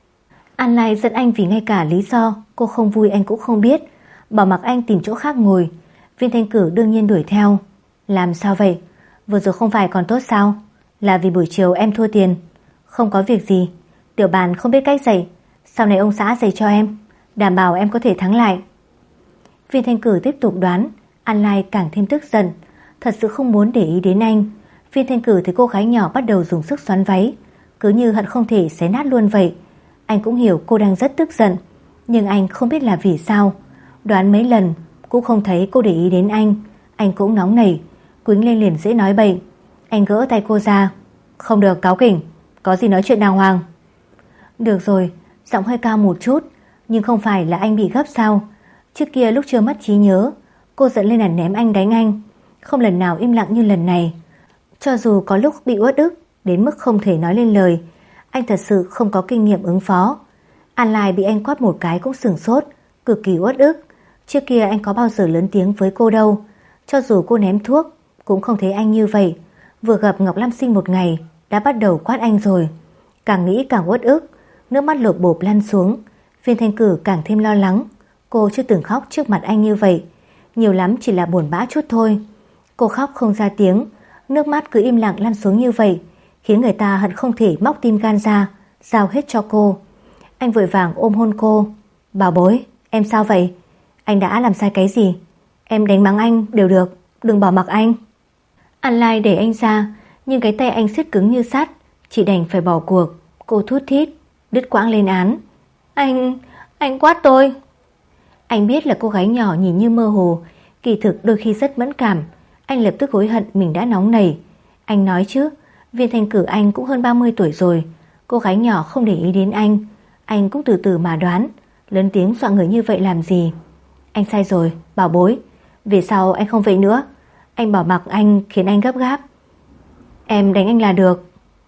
An Lai giận anh vì ngay cả lý do cô không vui anh cũng không biết, bỏ mặc anh tìm chỗ khác ngồi. Viên Thanh Cử đương nhiên đuổi theo. Làm sao vậy? Vừa rồi không phải còn tốt sao? Là vì buổi chiều em thua tiền. Không có việc gì, tiểu bàn không biết cách dạy, sau này ông xã dạy cho em, đảm bảo em có thể thắng lại. Viên Thanh Cử tiếp tục đoán. An Lai càng thêm tức giận, thật sự không muốn để ý đến anh. Viên Thanh Cử thấy cô gái nhỏ bắt đầu dùng sức xoắn váy, cứ như hận không thể xé nát luôn vậy. Anh cũng hiểu cô đang rất tức giận, nhưng anh không biết là vì sao. Đoán mấy lần cũng không thấy cô để ý đến anh cũng nóng nảy, quýnh lên liền dễ nói bậy. Anh gỡ tay cô ra. Không được cáu kỉnh, có gì nói chuyện đàng hoàng. Được rồi, giọng hơi cao một chút, nhưng không phải là anh bị gấp sao? Trước kia lúc chưa mất trí nhớ, cô giận lên là ném anh đánh anh, không lần nào im lặng như lần này. Cho dù có lúc bị uất ức đến mức không thể nói lên lời, anh thật sự không có kinh nghiệm ứng phó. An Lai bị anh quát một cái cũng sửng sốt, cực kỳ uất ức. Trước kia anh có bao giờ lớn tiếng với cô đâu. Cho dù cô ném thuốc cũng không thấy anh như vậy. Vừa gặp Ngọc Lam Sinh một ngày đã bắt đầu quát anh rồi. Càng nghĩ càng uất ức, nước mắt lột bột lăn xuống. Viên Thanh Cử càng thêm lo lắng. Cô chưa từng khóc trước mặt anh như vậy, nhiều lắm chỉ là buồn bã chút thôi. Cô khóc không ra tiếng, nước mắt cứ im lặng lăn xuống như vậy, khiến người ta hận không thể móc tim gan ra, giao hết cho cô. Anh vội vàng ôm hôn cô. Bảo bối, em sao vậy? Anh đã làm sai cái gì? Em đánh mắng anh đều được, đừng bỏ mặc anh. An Lai để anh ra, nhưng cái tay anh siết cứng như sắt, chỉ đành phải bỏ cuộc. Cô thút thít, đứt quãng lên án. Anh quát tôi. Anh biết là cô gái nhỏ nhìn như mơ hồ, kỳ thực đôi khi rất mẫn cảm. Anh lập tức hối hận mình đã nóng nảy. Anh nói chứ, Viên Thanh Cử anh cũng hơn 30 tuổi rồi. Cô gái nhỏ không để ý đến anh cũng từ từ mà đoán. Lớn tiếng dọa người như vậy làm gì? Anh sai rồi, bảo bối. Về sau anh không vậy nữa. Anh bỏ mặc anh khiến anh gấp gáp. Em đánh anh là được.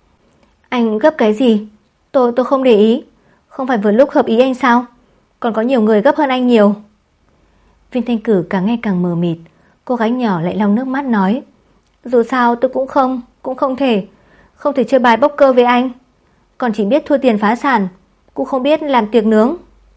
Anh gấp cái gì? Tôi không để ý. Không phải vừa lúc hợp ý anh sao? Còn có nhiều người gấp hơn anh nhiều. Viên Thanh Cử càng nghe càng mờ mịt. Cô gái nhỏ lại lau nước mắt nói. Dù sao tôi cũng không thể chơi bài bốc cơ với anh. Còn chỉ biết thua tiền phá sản, cũng không biết làm tiệc nướng.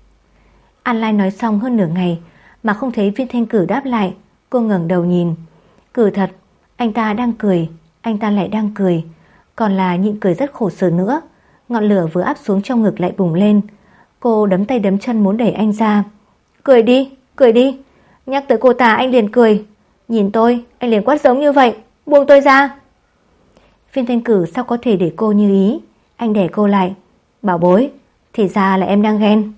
An Lai nói xong hơn nửa ngày mà không thấy Viên Thanh Cử đáp lại. Cô ngẩng đầu nhìn. Cử thật, anh ta đang cười, anh ta lại đang cười, còn là nhịn cười rất khổ sở nữa. Ngọn lửa vừa áp xuống trong ngực lại bùng lên. Cô đấm tay đấm chân muốn đẩy anh ra. Cười đi. Nhắc tới cô ta anh liền cười. Nhìn tôi, anh liền quát giống như vậy. Buông tôi ra. Viên Thanh Cử sao có thể để cô như ý. Anh đẩy cô lại. Bảo bối, thì ra là em đang ghen.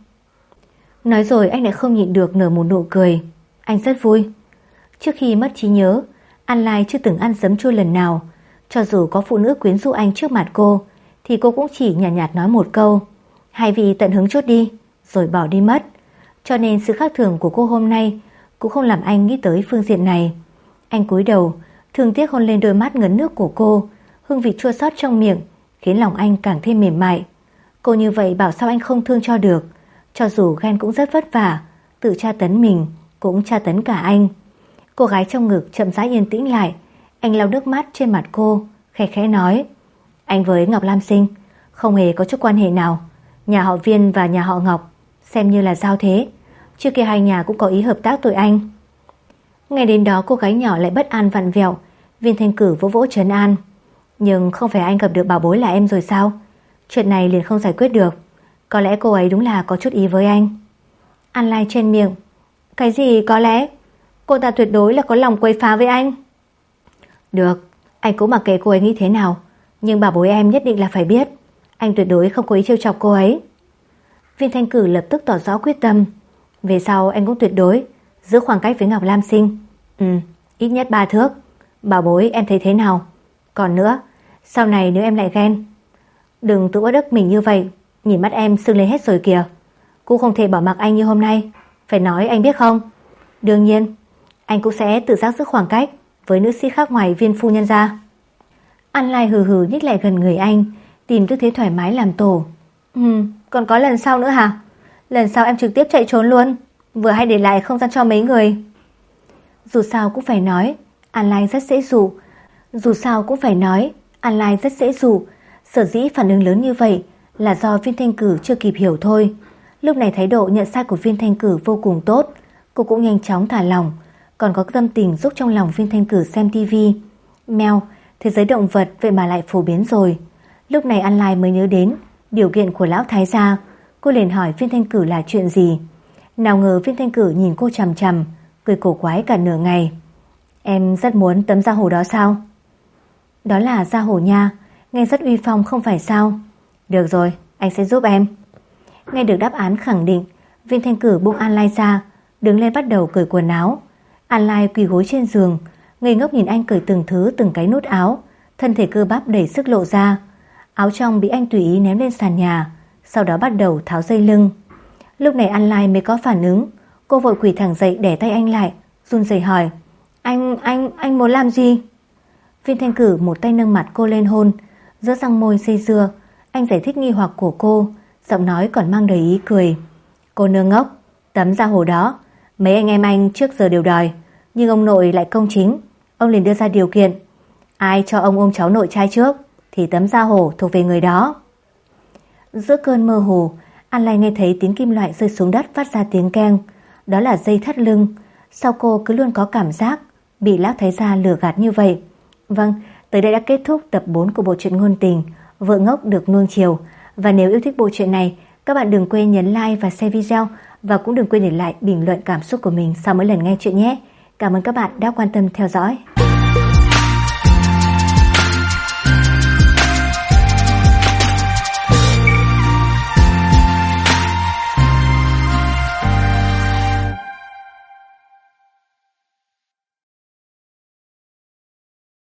Nói rồi anh lại không nhịn được nở một nụ cười. Anh rất vui. Trước khi mất trí nhớ, An Lai chưa từng ăn giấm chua lần nào. Cho dù có phụ nữ quyến rũ anh trước mặt cô, thì cô cũng chỉ nhàn nhạt nói một câu. Hay vì tận hứng chút đi, rồi bỏ đi mất. Cho nên sự khác thường của cô hôm nay cũng không làm anh nghĩ tới phương diện này. Anh cúi đầu, thương tiếc hôn lên đôi mắt ngấn nước của cô. Hương vị chua xót trong miệng khiến lòng anh càng thêm mềm mại. Cô như vậy bảo sao anh không thương cho được. Cho dù ghen cũng rất vất vả, tự tra tấn mình cũng tra tấn cả anh. Cô gái trong ngực chậm rãi yên tĩnh lại. Anh lau nước mắt trên mặt cô, khẽ khẽ nói. Anh với Ngọc Lam Sinh không hề có chút quan hệ nào. Nhà họ Viên và nhà họ Ngọc xem như là giao thế. Trước kia hai nhà cũng có ý hợp tác tội anh. Ngày đến đó cô gái nhỏ lại bất an vặn vẹo. Viên Thanh Cử vỗ vỗ trấn an. Nhưng không phải anh gặp được bảo bối là em rồi sao? Chuyện này liền không giải quyết được. Có lẽ cô ấy đúng là có chút ý với anh. An Lai chen miệng. Cái gì có lẽ? Cô ta tuyệt đối là có lòng quấy phá với anh. Được, anh cũng mặc kệ cô ấy nghĩ thế nào, nhưng bảo bối em nhất định là phải biết anh tuyệt đối không có ý trêu chọc cô ấy. Viên Thanh Cử lập tức tỏ rõ quyết tâm. Về sau anh cũng tuyệt đối giữ khoảng cách với Ngọc Lam Sinh. Ít nhất 3 thước. Bảo bối em thấy thế nào? Còn nữa, sau này nếu em lại ghen, đừng tự uất ức mình như vậy. Nhìn mắt em sưng lên hết rồi kìa. Cũng không thể bỏ mặc anh như hôm nay. Phải nói anh biết không? Đương nhiên anh cũng sẽ tự giác giữ khoảng cách với nữ sĩ khác ngoài Viên phu nhân ra. An Lai hừ hừ nhích lại gần người anh, tìm tư thế thoải mái làm tổ. Còn có lần sau nữa hả? Lần sau em trực tiếp chạy trốn luôn, vừa hay để lại không gian cho mấy người. Dù sao cũng phải nói An Lai rất dễ dụ. Sở dĩ phản ứng lớn như vậy là do Viên Thanh Cử chưa kịp hiểu thôi. Lúc này thái độ nhận sai của Viên Thanh Cử vô cùng tốt. Cô cũng nhanh chóng thả lỏng, còn có tâm tình giúp trong lòng Viên Thanh Cử xem tivi. Mèo, thế giới động vật vậy mà lại phổ biến rồi. Lúc này An Lai mới nhớ đến điều kiện của lão thái gia. Cô liền hỏi Viên Thanh Cử là chuyện gì. Nào ngờ Viên Thanh Cử nhìn cô chằm chằm, cười cổ quái cả nửa ngày. Em rất muốn tấm da hổ đó sao? Đó là da hổ nha, nghe rất uy phong không phải sao? Được rồi, anh sẽ giúp em. Nghe được đáp án khẳng định, Viên Thanh Cử buông An Lai ra, đứng lên bắt đầu cởi quần áo. An Lai quỳ gối trên giường, ngây ngốc nhìn anh cởi từng thứ từng cái nút áo, thân thể cơ bắp đầy sức lộ ra. Áo trong bị anh tùy ý ném lên sàn nhà, sau đó bắt đầu tháo dây lưng. Lúc này An Lai mới có phản ứng. Cô vội quỳ thẳng dậy đè tay anh lại, run rẩy hỏi: Anh muốn làm gì? Viên Thanh Cử một tay nâng mặt cô lên hôn, giữa răng môi dây dưa. Anh giải thích nghi hoặc của cô, giọng nói còn mang đầy ý cười. Cô nương ngốc, tấm da hổ đó mấy anh em anh trước giờ đều đòi, nhưng ông nội lại công chính, ông liền đưa ra điều kiện: ai cho ông ôm cháu nội trai trước thì tấm da hổ thuộc về người đó. Giữa cơn mơ hồ, An Lai nghe thấy tiếng kim loại rơi xuống đất phát ra tiếng keng. Đó là dây thắt lưng. Sao cô cứ luôn có cảm giác bị lão thái gia lừa gạt như vậy? Vâng, tới đây đã kết thúc tập 4 của bộ truyện ngôn tình Vợ ngốc được nuông chiều. Và nếu yêu thích bộ truyện này, các bạn đừng quên nhấn like và share video, và cũng đừng quên để lại bình luận cảm xúc của mình sau mỗi lần nghe chuyện nhé. Cảm ơn các bạn đã quan tâm theo dõi.